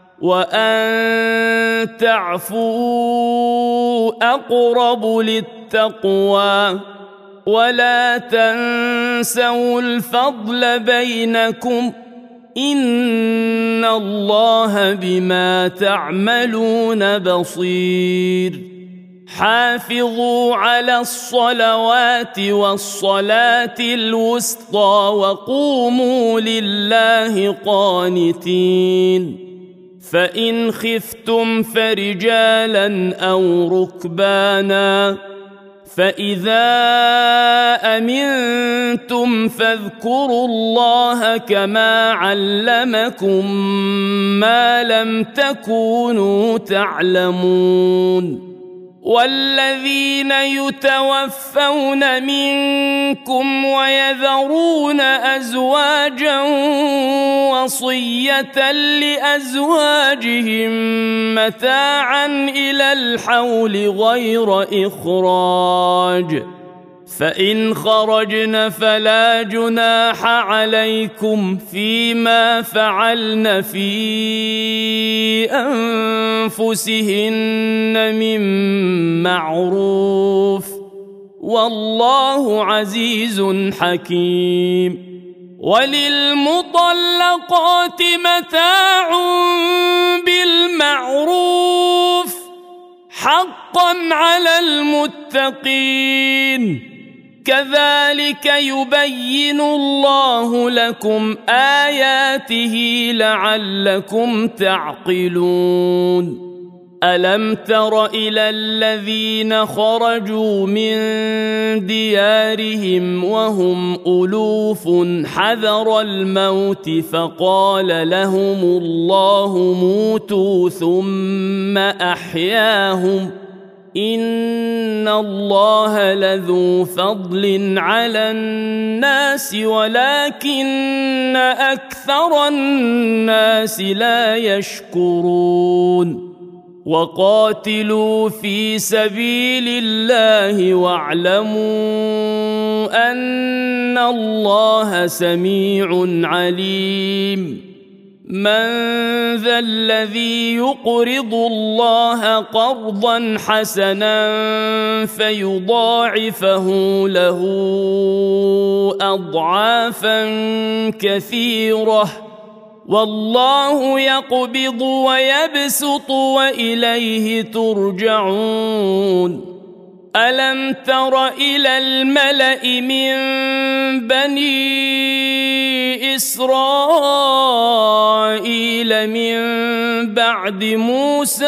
وأن تعفوا أقرب للتقوى ولا تنسوا الفضل بينكم إن الله بما تعملون بصير حافظوا على الصلوات والصلاة الوسطى وقوموا لله قانتين فإن خفتم فرجالا أو ركبانا فإذا أمنتم فاذكروا الله كما علمكم ما لم تكونوا تعلمون والذين يتوفون منكم ويذرون أزواجا وصية لأزواجهم متاعا إلى الحول غير إخراج، فإن خرجن فلا جناح عليكم فيما فعلن في أنفسهن من معروف، والله عزيز حكيم. وللمطلقات متاع بالمعروف حقا على المتقين، كذلك يبين الله لكم آياته لعلكم تعقلون. ألم تر إلى الذين خرجوا من ديارهم وهم ألوف حذر الموت فقال لهم الله موتوا ثم أحياهم، إن الله لذو فضل على الناس ولكن أكثر الناس لا يشكرون. وقاتلوا في سبيل الله واعلموا أن الله سميع عليم. من ذا الذي يقرض الله قرضا حسنا فيضاعفه له أضعافا كثيرة، والله يقبض ويبسط وإليه ترجعون. ألم تر إلى الملأ من بني إسرائيل من بعد موسى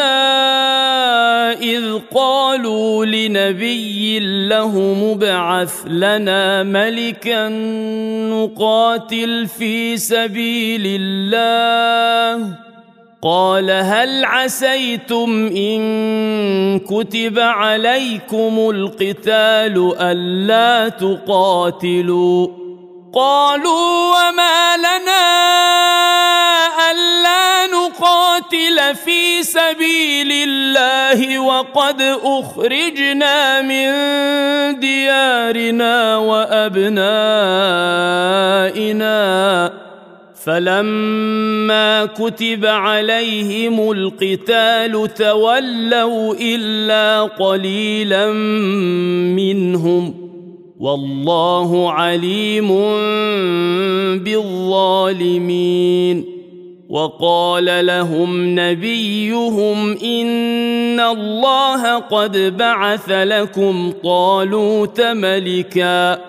إذ قالوا لنبي له مبعث لنا ملكا نقاتل في سبيل الله، قال هل عسيتم إن كتب عليكم القتال ألا تقاتلوا؟ قالوا وما لنا ألا نقاتل في سبيل الله وقد أخرجنا من ديارنا وأبنائنا، فلما كتب عليهم القتال تولوا إلا قليلا منهم، والله عليم بالظالمين. وقال لهم نبيهم إن الله قد بعث لكم طالوت ملكا،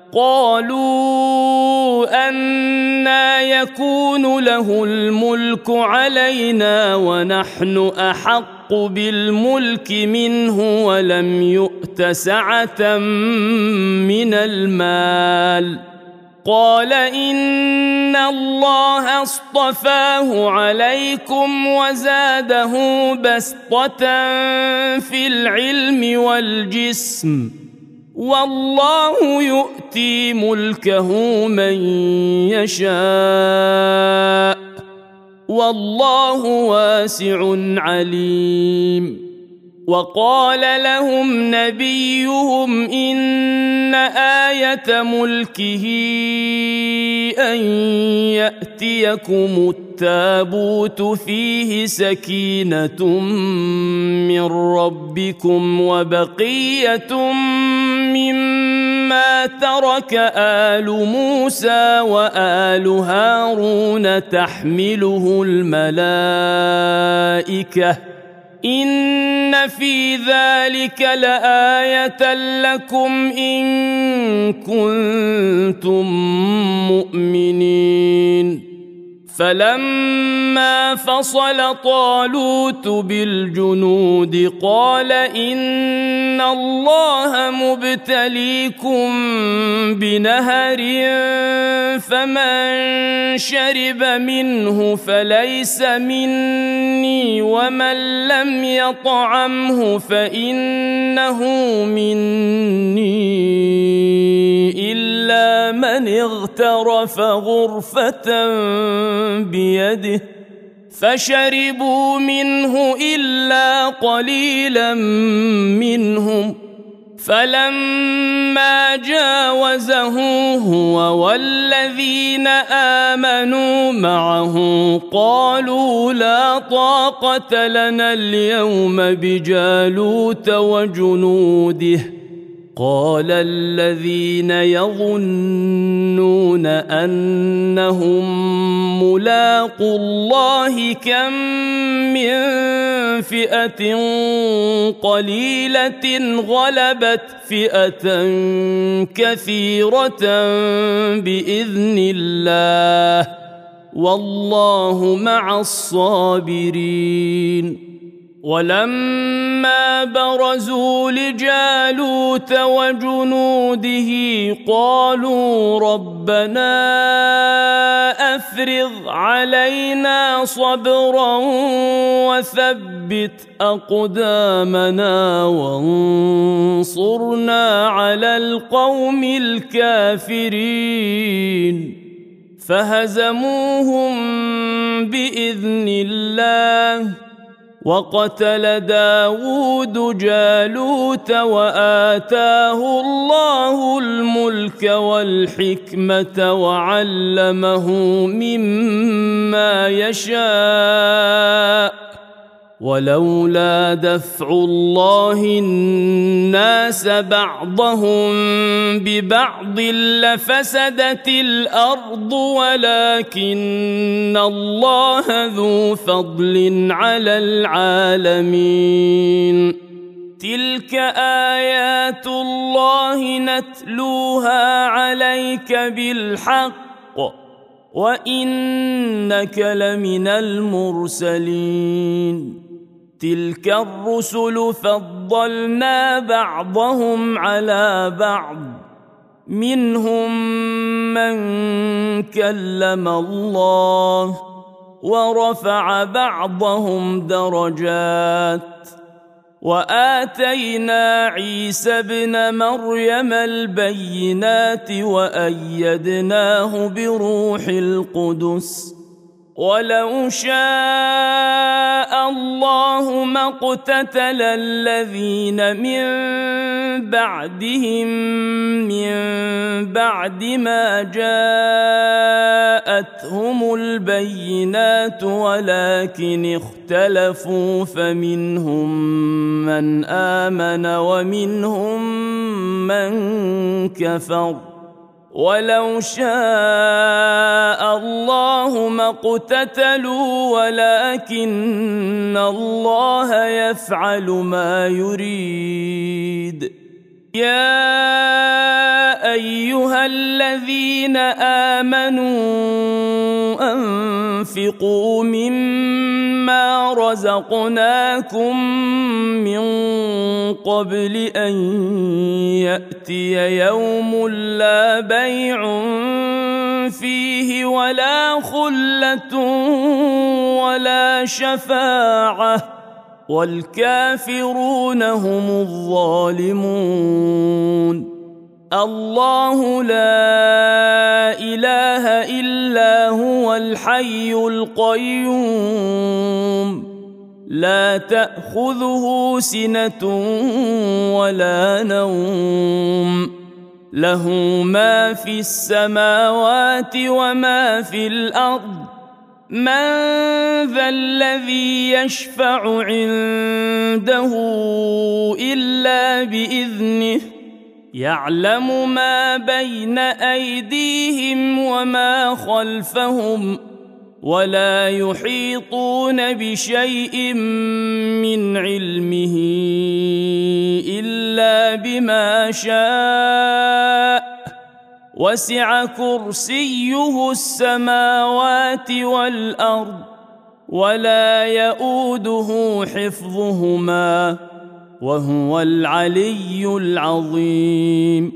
قالوا أنى يكون له الملك علينا ونحن أحق بالملك منه ولم يؤت سعة من المال، قال إن الله اصطفاه عليكم وزاده بسطة في العلم والجسم، والله يؤتي ملكه من يشاء، والله واسع عليم. وقال لهم نبيهم إن آية ملكه أن يأتيكم التابوت فيه سكينة من ربكم وبقية مما ترك آل موسى وآل هارون تحمله الملائكة، إن في ذلك لآية لكم إن كنتم مؤمنين. فلما فصل طالوت بالجنود قال إن الله مبتليكم بنهر فمن شرب منه فليس مني ومن لم يطعمه فإنه مني إلا من اغترف غرفة بيده فشربوا منه إلا قليلا منهم فلما جاوزه هو والذين آمنوا معه قالوا لا طاقة لنا اليوم بجالوت وجنوده قال الذين يظنون أنهم ملاقو الله كم من فئة قليلة غلبت فئة كثيرة بإذن الله والله مع الصابرين. ولما برزوا لجالوت وجنوده قالوا ربنا أفرغ علينا صبرا وثبت أقدامنا وانصرنا على القوم الكافرين فهزموهم بإذن الله وقتل داود جالوت وآتاه الله الملك والحكمة وعلمه مما يشاء ولولا دفع الله الناس بعضهم ببعض لفسدت الأرض ولكن الله ذو فضل على العالمين. تلك آيات الله نتلوها عليك بالحق وإنك لمن المرسلين. تلك الرسل فضلنا بعضهم على بعض منهم من كلم الله ورفع بعضهم درجات وآتينا عيسى ابن مريم البينات وأيدناه بروح القدس ولو شاء الله ما اقتتل الذين من بعدهم من بعد ما جاءتهم البينات ولكن اختلفوا فمنهم من آمن ومنهم من كفر ولو شاء الله ما اقتتلوا ولكن الله يفعل ما يريد. يا أيها الذين آمنوا أنفقوا مما رزقناكم من قبل أن يأتي يوم لا بيع فيه ولا خلة ولا شفاعة والكافرون هم الظالمون. الله لا إله إلا هو الحي القيوم لا تأخذه سنة ولا نوم له ما في السماوات وما في الأرض من ذا الذي يشفع عنده إلا بإذنه يعلم ما بين أيديهم وما خلفهم ولا يحيطون بشيء من علمه إلا بما شاء وسع كرسيه السماوات والأرض ولا يؤوده حفظهما وهو العلي العظيم.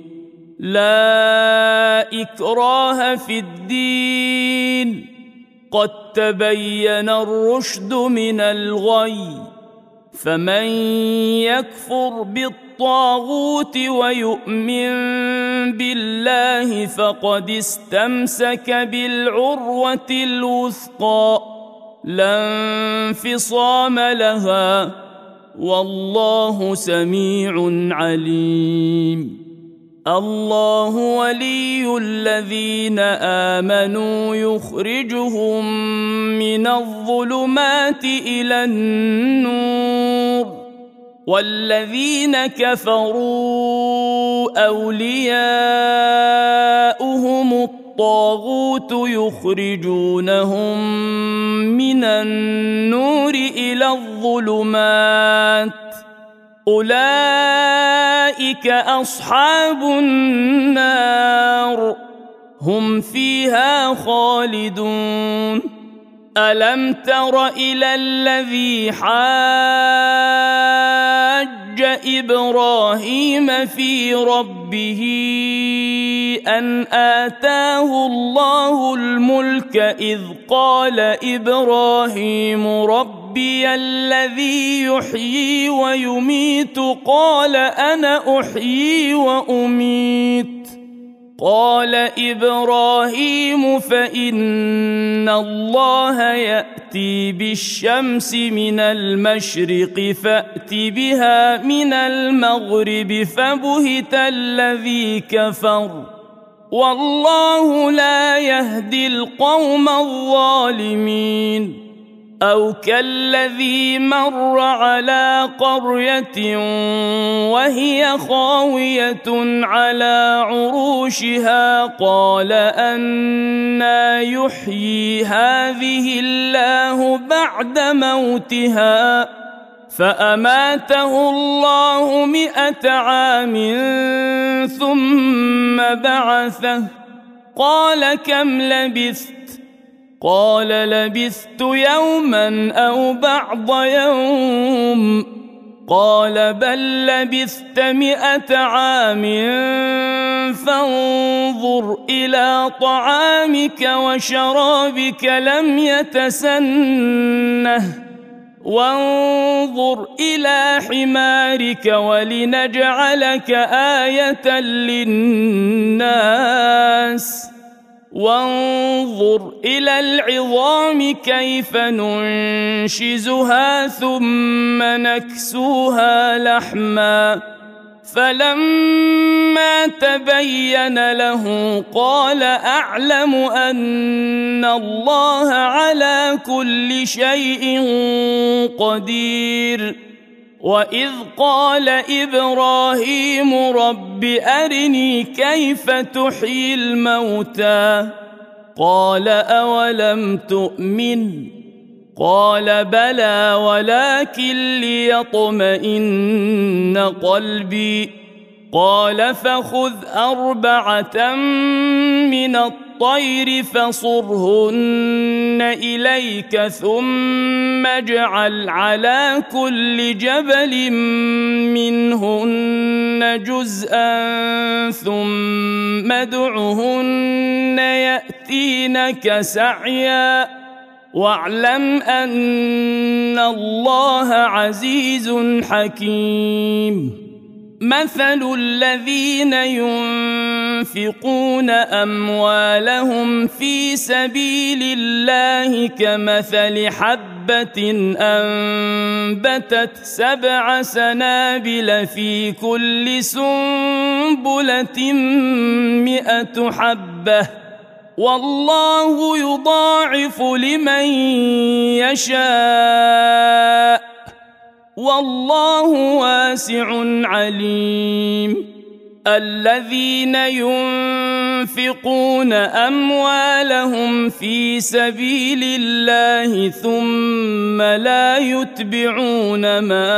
لا إكراه في الدين، قد تبين الرشد من الغي، فمن يكفر بالطاغوت ويؤمن بالله فقد استمسك بالعروة الوثقى لا انفصام لها، والله سميع عليم. الله ولي الذين آمنوا يخرجهم من الظلمات إلى النور، والذين كفروا أولياؤهم الطاغوت يخرجونهم من النور إلى الظلمات، أولئك أصحاب النار هم فيها خالدون. ألم تر إلى الذي حاج إبراهيم في ربه أن آتاه الله الملك إذ قال إبراهيم ربي الذي يحيي ويميت قال أنا أحيي وأميت، قال إبراهيم فإن الله يأتي بالشمس من المشرق فأت بها من المغرب فبهت الذي كفر، والله لا يهدي القوم الظالمين. أو كالذي مر على قرية وهي خاوية على عروشها قال أنى يحيي هذه الله بعد موتها، فأماته الله 100 عام ثم بعثه، قال كم لبثت؟ قال لبثت يوما أو بعض يوم، قال بل لبثت 100 عام فانظر إلى طعامك وشرابك لم يتسنه، وانظر إلى حمارك ولنجعلك آية للناس، وانظر إلى العظام كيف ننشزها ثم نكسوها لحما، فلما تبين له قال أعلم أن الله على كل شيء قدير. وإذ قال إبراهيم رب أرني كيف تحيي الموتى، قال أولم تؤمن؟ قال بلى ولكن ليطمئن قلبي، قال فخذ 4 من الطير فصرهن إليك ثم اجعل على كل جبل منهن جزءا ثم ادعهن يأتينك سعيا، واعلم أن الله عزيز حكيم. مثل الذين ينفقون أموالهم في سبيل الله كمثل حبة أنبتت 7 سنابل في كل سنبلة 100 حبة، والله يضاعف لمن يشاء، والله واسع عليم. الذين ينفقون أموالهم في سبيل الله ثم لا يتبعون ما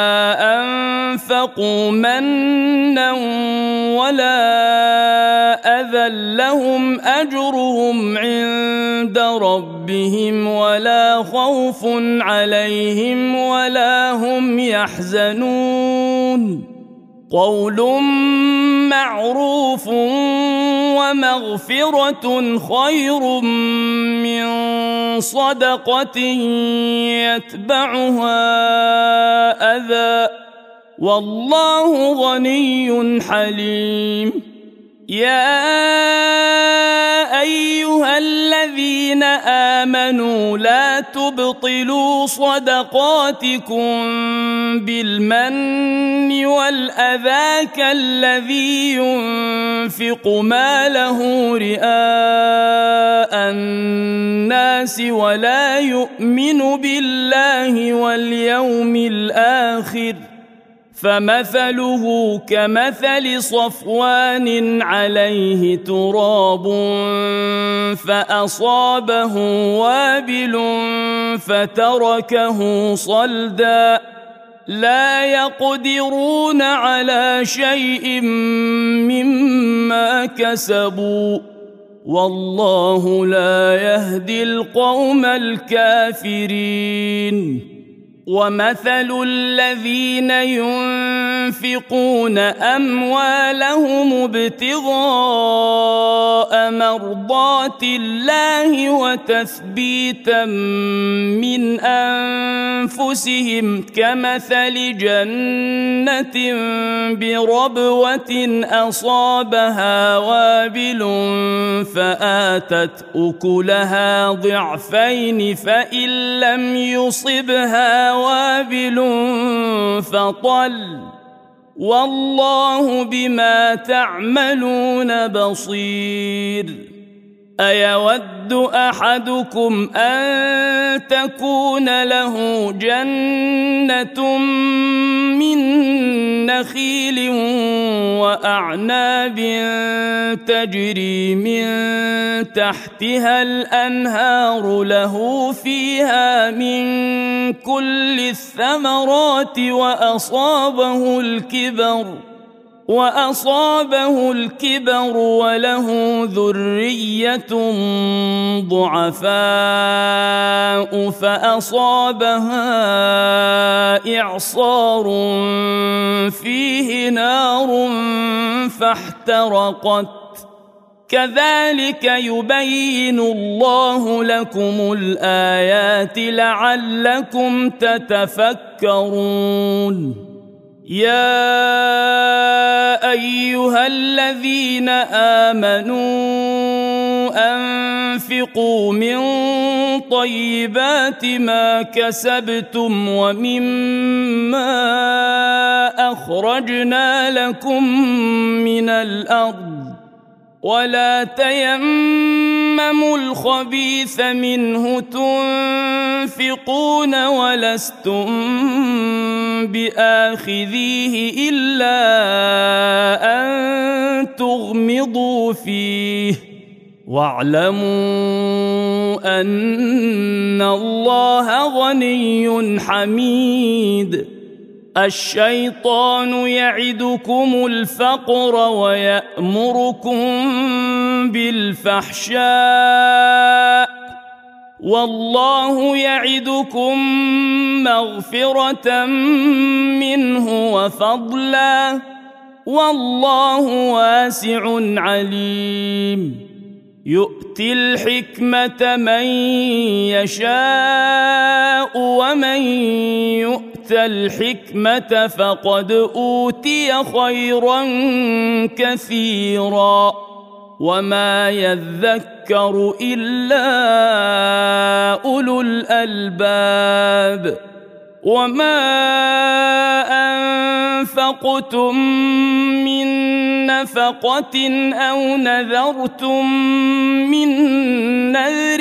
أنفقوا منا ولا يأذن لهم أجرهم عند ربهم ولا خوف عليهم ولا هم يحزنون قول معروف ومغفرة خير من صدقة يتبعها أذى والله غني حليم يا أيها الذين آمنوا لا تبطلوا صدقاتكم بالمن والأذى كالذي ينفق ماله رئاء الناس ولا يؤمن بالله واليوم الآخر فمثله كمثل صفوان عليه تراب فأصابه وابل فتركه صلدا لا يقدرون على شيء مما كسبوا والله لا يهدي القوم الكافرين ومثل الذين ينفقون أموالهم ابتغاء مرضات الله وتثبيتا من أنفسهم كمثل جنة بربوة أصابها وابل فآتت أكلها ضعفين فإن لم يصبها وابل فطل والله بما تعملون بصير أيود أحدكم أن تكون له جنة من نخيل وأعناب تجري من تحتها الأنهار له فيها من كل الثمرات وأصابه الكبر وله ذرية ضعفاء فأصابها إعصار فيه نار فاحترقت كذلك يبين الله لكم الآيات لعلكم تتفكرون يا أيها الذين آمنوا أنفقوا من طيبات ما كسبتم ومما أخرجنا لكم من الأرض ولا تيمموا الخبيث منه تنفقون ولستم بآخذيه إلا أن تغمضوا فيه واعلموا أن الله غني حميد الشيطان يعدكم الفقر ويأمركم بالفحشاء والله يعدكم مغفرة منه وفضلا والله واسع عليم يؤتي الحكمة من يشاء ومن يؤت الحكمة فقد أوتي خيرا كثيرا وما يذكر إلا أولو الألباب وما أنفقتم من نفقة أو نذرتم من نذر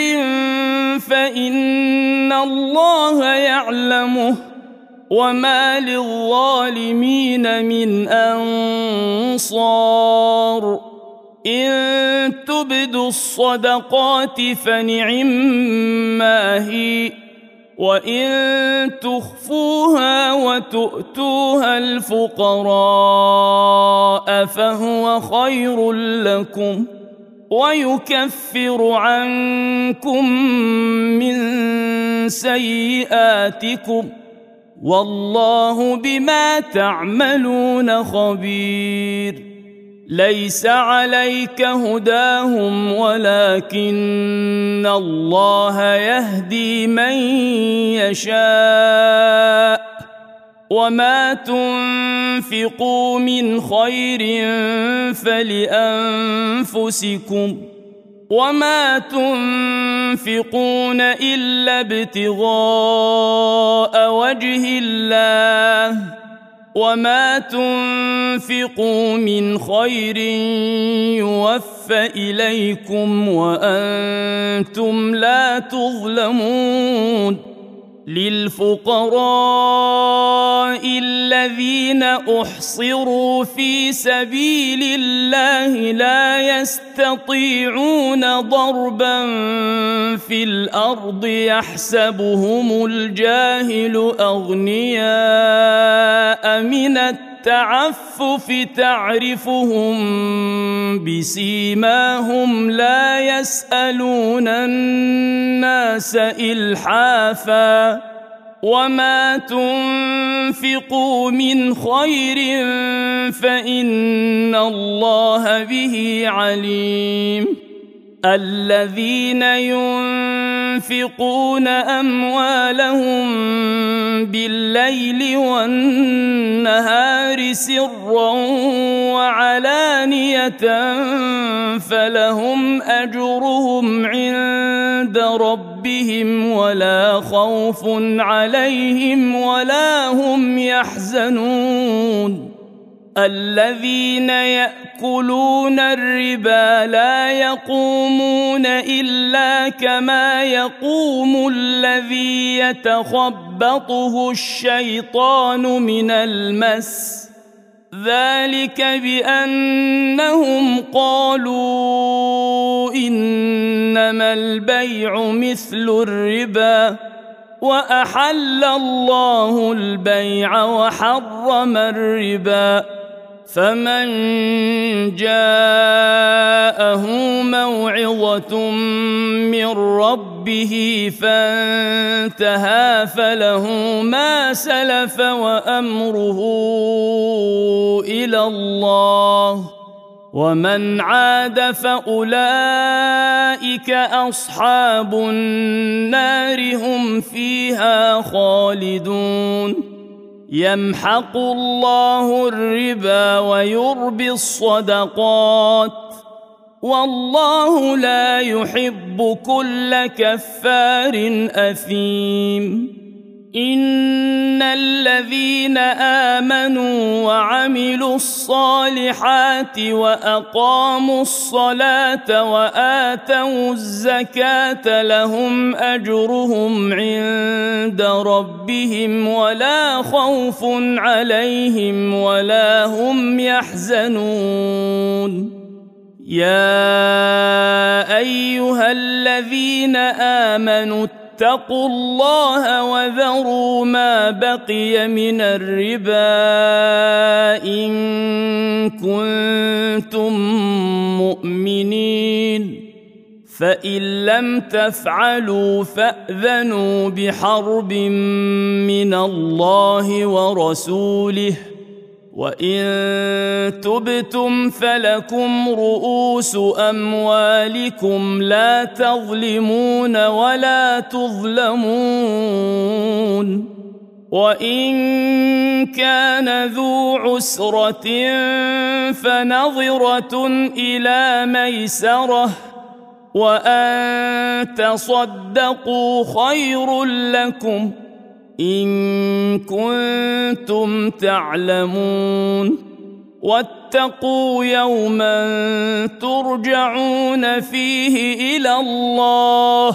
فإن الله يعلمه وما للظالمين من أنصار إن تبدوا الصدقات فنعما هي وإن تخفوها وتؤتوها الفقراء فهو خير لكم ويكفر عنكم من سيئاتكم والله بما تعملون خبير ليس عليك هداهم ولكن الله يهدي من يشاء وما تنفقوا من خير فلأنفسكم وما تنفقون إلا ابتغاء وجه الله وما تنفقوا من خير يوفى إليكم وأنتم لا تظلمون للفقراء الذين أحصروا في سبيل الله لا يستطيعون ضربا في الأرض يحسبهم الجاهل أغنياء من التعفف تعرفهم بسيماهم لا يسألون الناس إلحافا وما تنفقوا من خير فإن الله به عليم الذين ينفقون أموالهم بالليل والنهار سرا وعلانية فلهم أجرهم عند ربهم ولا خوف عليهم ولا هم يحزنون الذين يأكلون الربا لا يقومون إلا كما يقوم الذي يتخبطه الشيطان من المس ذلك بأنهم قالوا إنما البيع مثل الربا وأحل الله البيع وحرم الربا فمن جاءه موعظة من ربه فانتهى فله ما سلف وأمره إلى الله ومن عاد فأولئك أصحاب النار هم فيها خالدون يمحق الله الربا ويربي الصدقات والله لا يحب كل كفار أثيم إن الذين آمنوا وعملوا الصالحات وأقاموا الصلاة وآتوا الزكاة لهم أجرهم عند ربهم ولا خوف عليهم ولا هم يحزنون يا أيها الذين آمنوا اتقوا الله وذروا ما بقي من الربا إن كنتم مؤمنين فإن لم تفعلوا فأذنوا بحرب من الله ورسوله وإن تبتم فلكم رؤوس أموالكم لا تظلمون ولا تظلمون وإن كان ذو عسرة فنظرة إلى ميسرة وأن تصدقوا خير لكم إن كنتم تعلمون واتقوا يوما ترجعون فيه إلى الله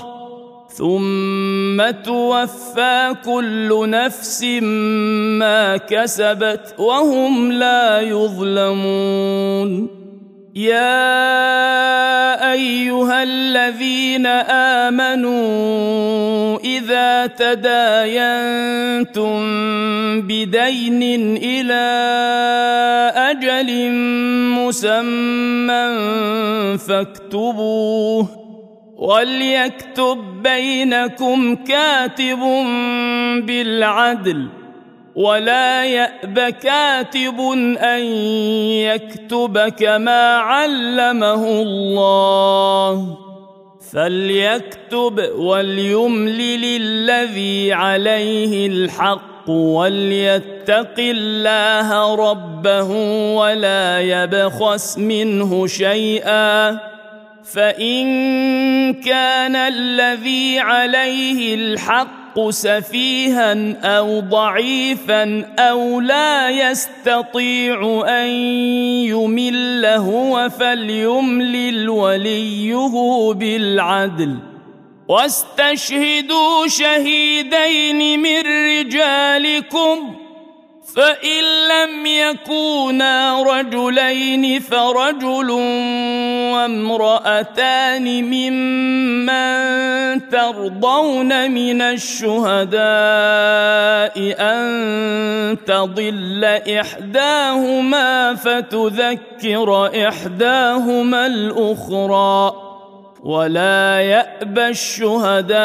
ثم توفى كل نفس ما كسبت وهم لا يظلمون يا أيها الذين آمنوا إذا تداينتم بدين إلى أجل مسمى فاكتبوه وليكتب بينكم كاتب بالعدل ولا يأب كاتب أن يكتب كما علمه الله فليكتب وليملل الذي عليه الحق وليتق الله ربه ولا يبخس منه شيئا فإن كان الذي عليه الحق سفيها أو ضعيفا أو لا يستطيع أن يمل هو فليملل وليه بالعدل واستشهدوا شهيدين من رجالكم فإن لم يكونا رجلين فرجل وامرأتان ممن ترضون من الشهداء أن تضل إحداهما فتذكر إحداهما الأخرى ولا يأبى الشهداء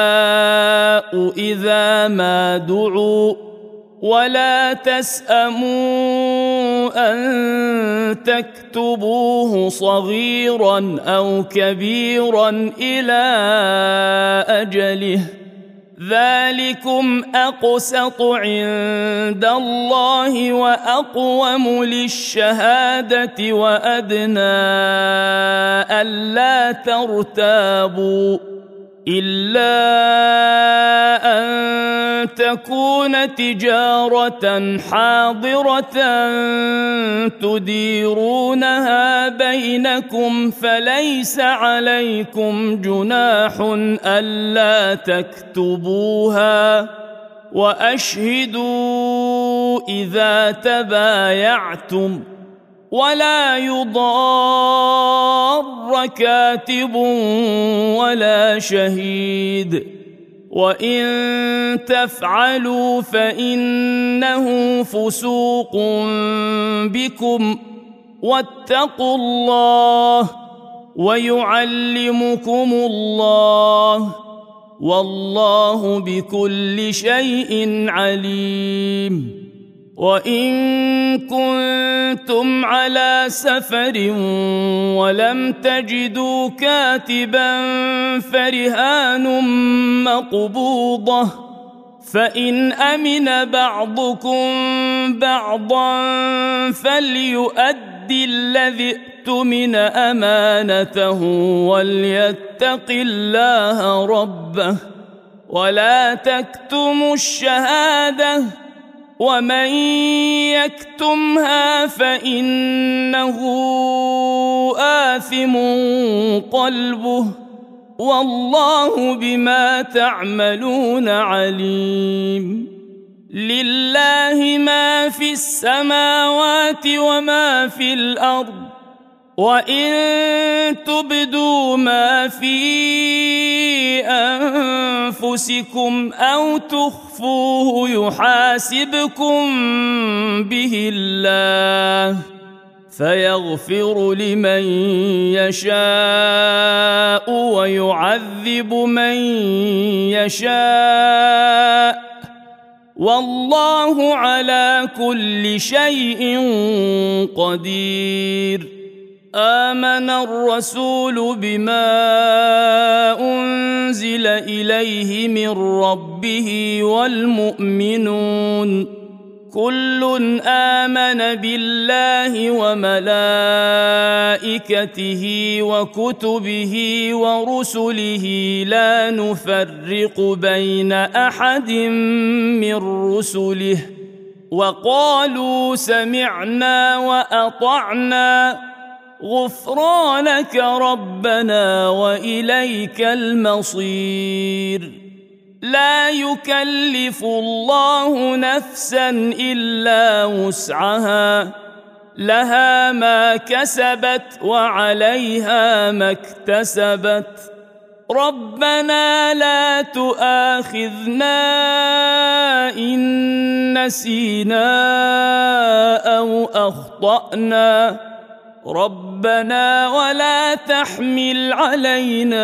إذا ما دعوا ولا تسأموا أن تكتبوه صغيرا أو كبيرا إلى أجله ذلكم أقسط عند الله وأقوم للشهادة وأدنى ألا ترتابوا إلا أن تكون تجارة حاضرة تديرونها بينكم فليس عليكم جناح ألا تكتبوها وأشهدوا إذا تبايعتم ولا يضار كاتب ولا شهيد وإن تفعلوا فإنه فسوق بكم واتقوا الله ويعلمكم الله والله بكل شيء عليم وإن كنتم على سفر ولم تجدوا كاتبا فرهان مقبوضة فإن أمن بعضكم بعضا فليؤدي الذي اؤتمن أمانته وليتق الله ربه ولا تكتموا الشهادة ومن يكتمها فإنه آثم قلبه والله بما تعملون عليم لله ما في السماوات وما في الأرض وإن تبدوا ما في أنفسكم أو تخفوه يحاسبكم به الله فيغفر لمن يشاء ويعذب من يشاء والله على كل شيء قدير آمن الرسول بما أنزل إليه من ربه والمؤمنون كل آمن بالله وملائكته وكتبه ورسله لا نفرق بين أحد من رسله وقالوا سمعنا وأطعنا غفرانك ربنا وإليك المصير لا يكلف الله نفسا إلا وسعها لها ما كسبت وعليها ما اكتسبت ربنا لا تؤاخذنا إن نسينا أو أخطأنا ربنا ولا تحمل علينا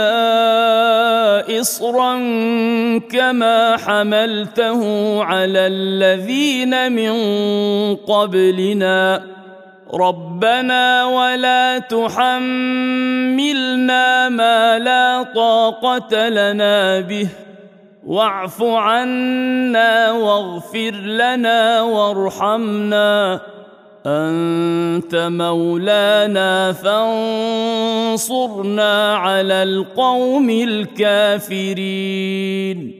إصرا كما حملته على الذين من قبلنا ربنا ولا تحملنا ما لا طاقة لنا به واعف عنا واغفر لنا وارحمنا أنت مولانا فانصرنا على القوم الكافرين.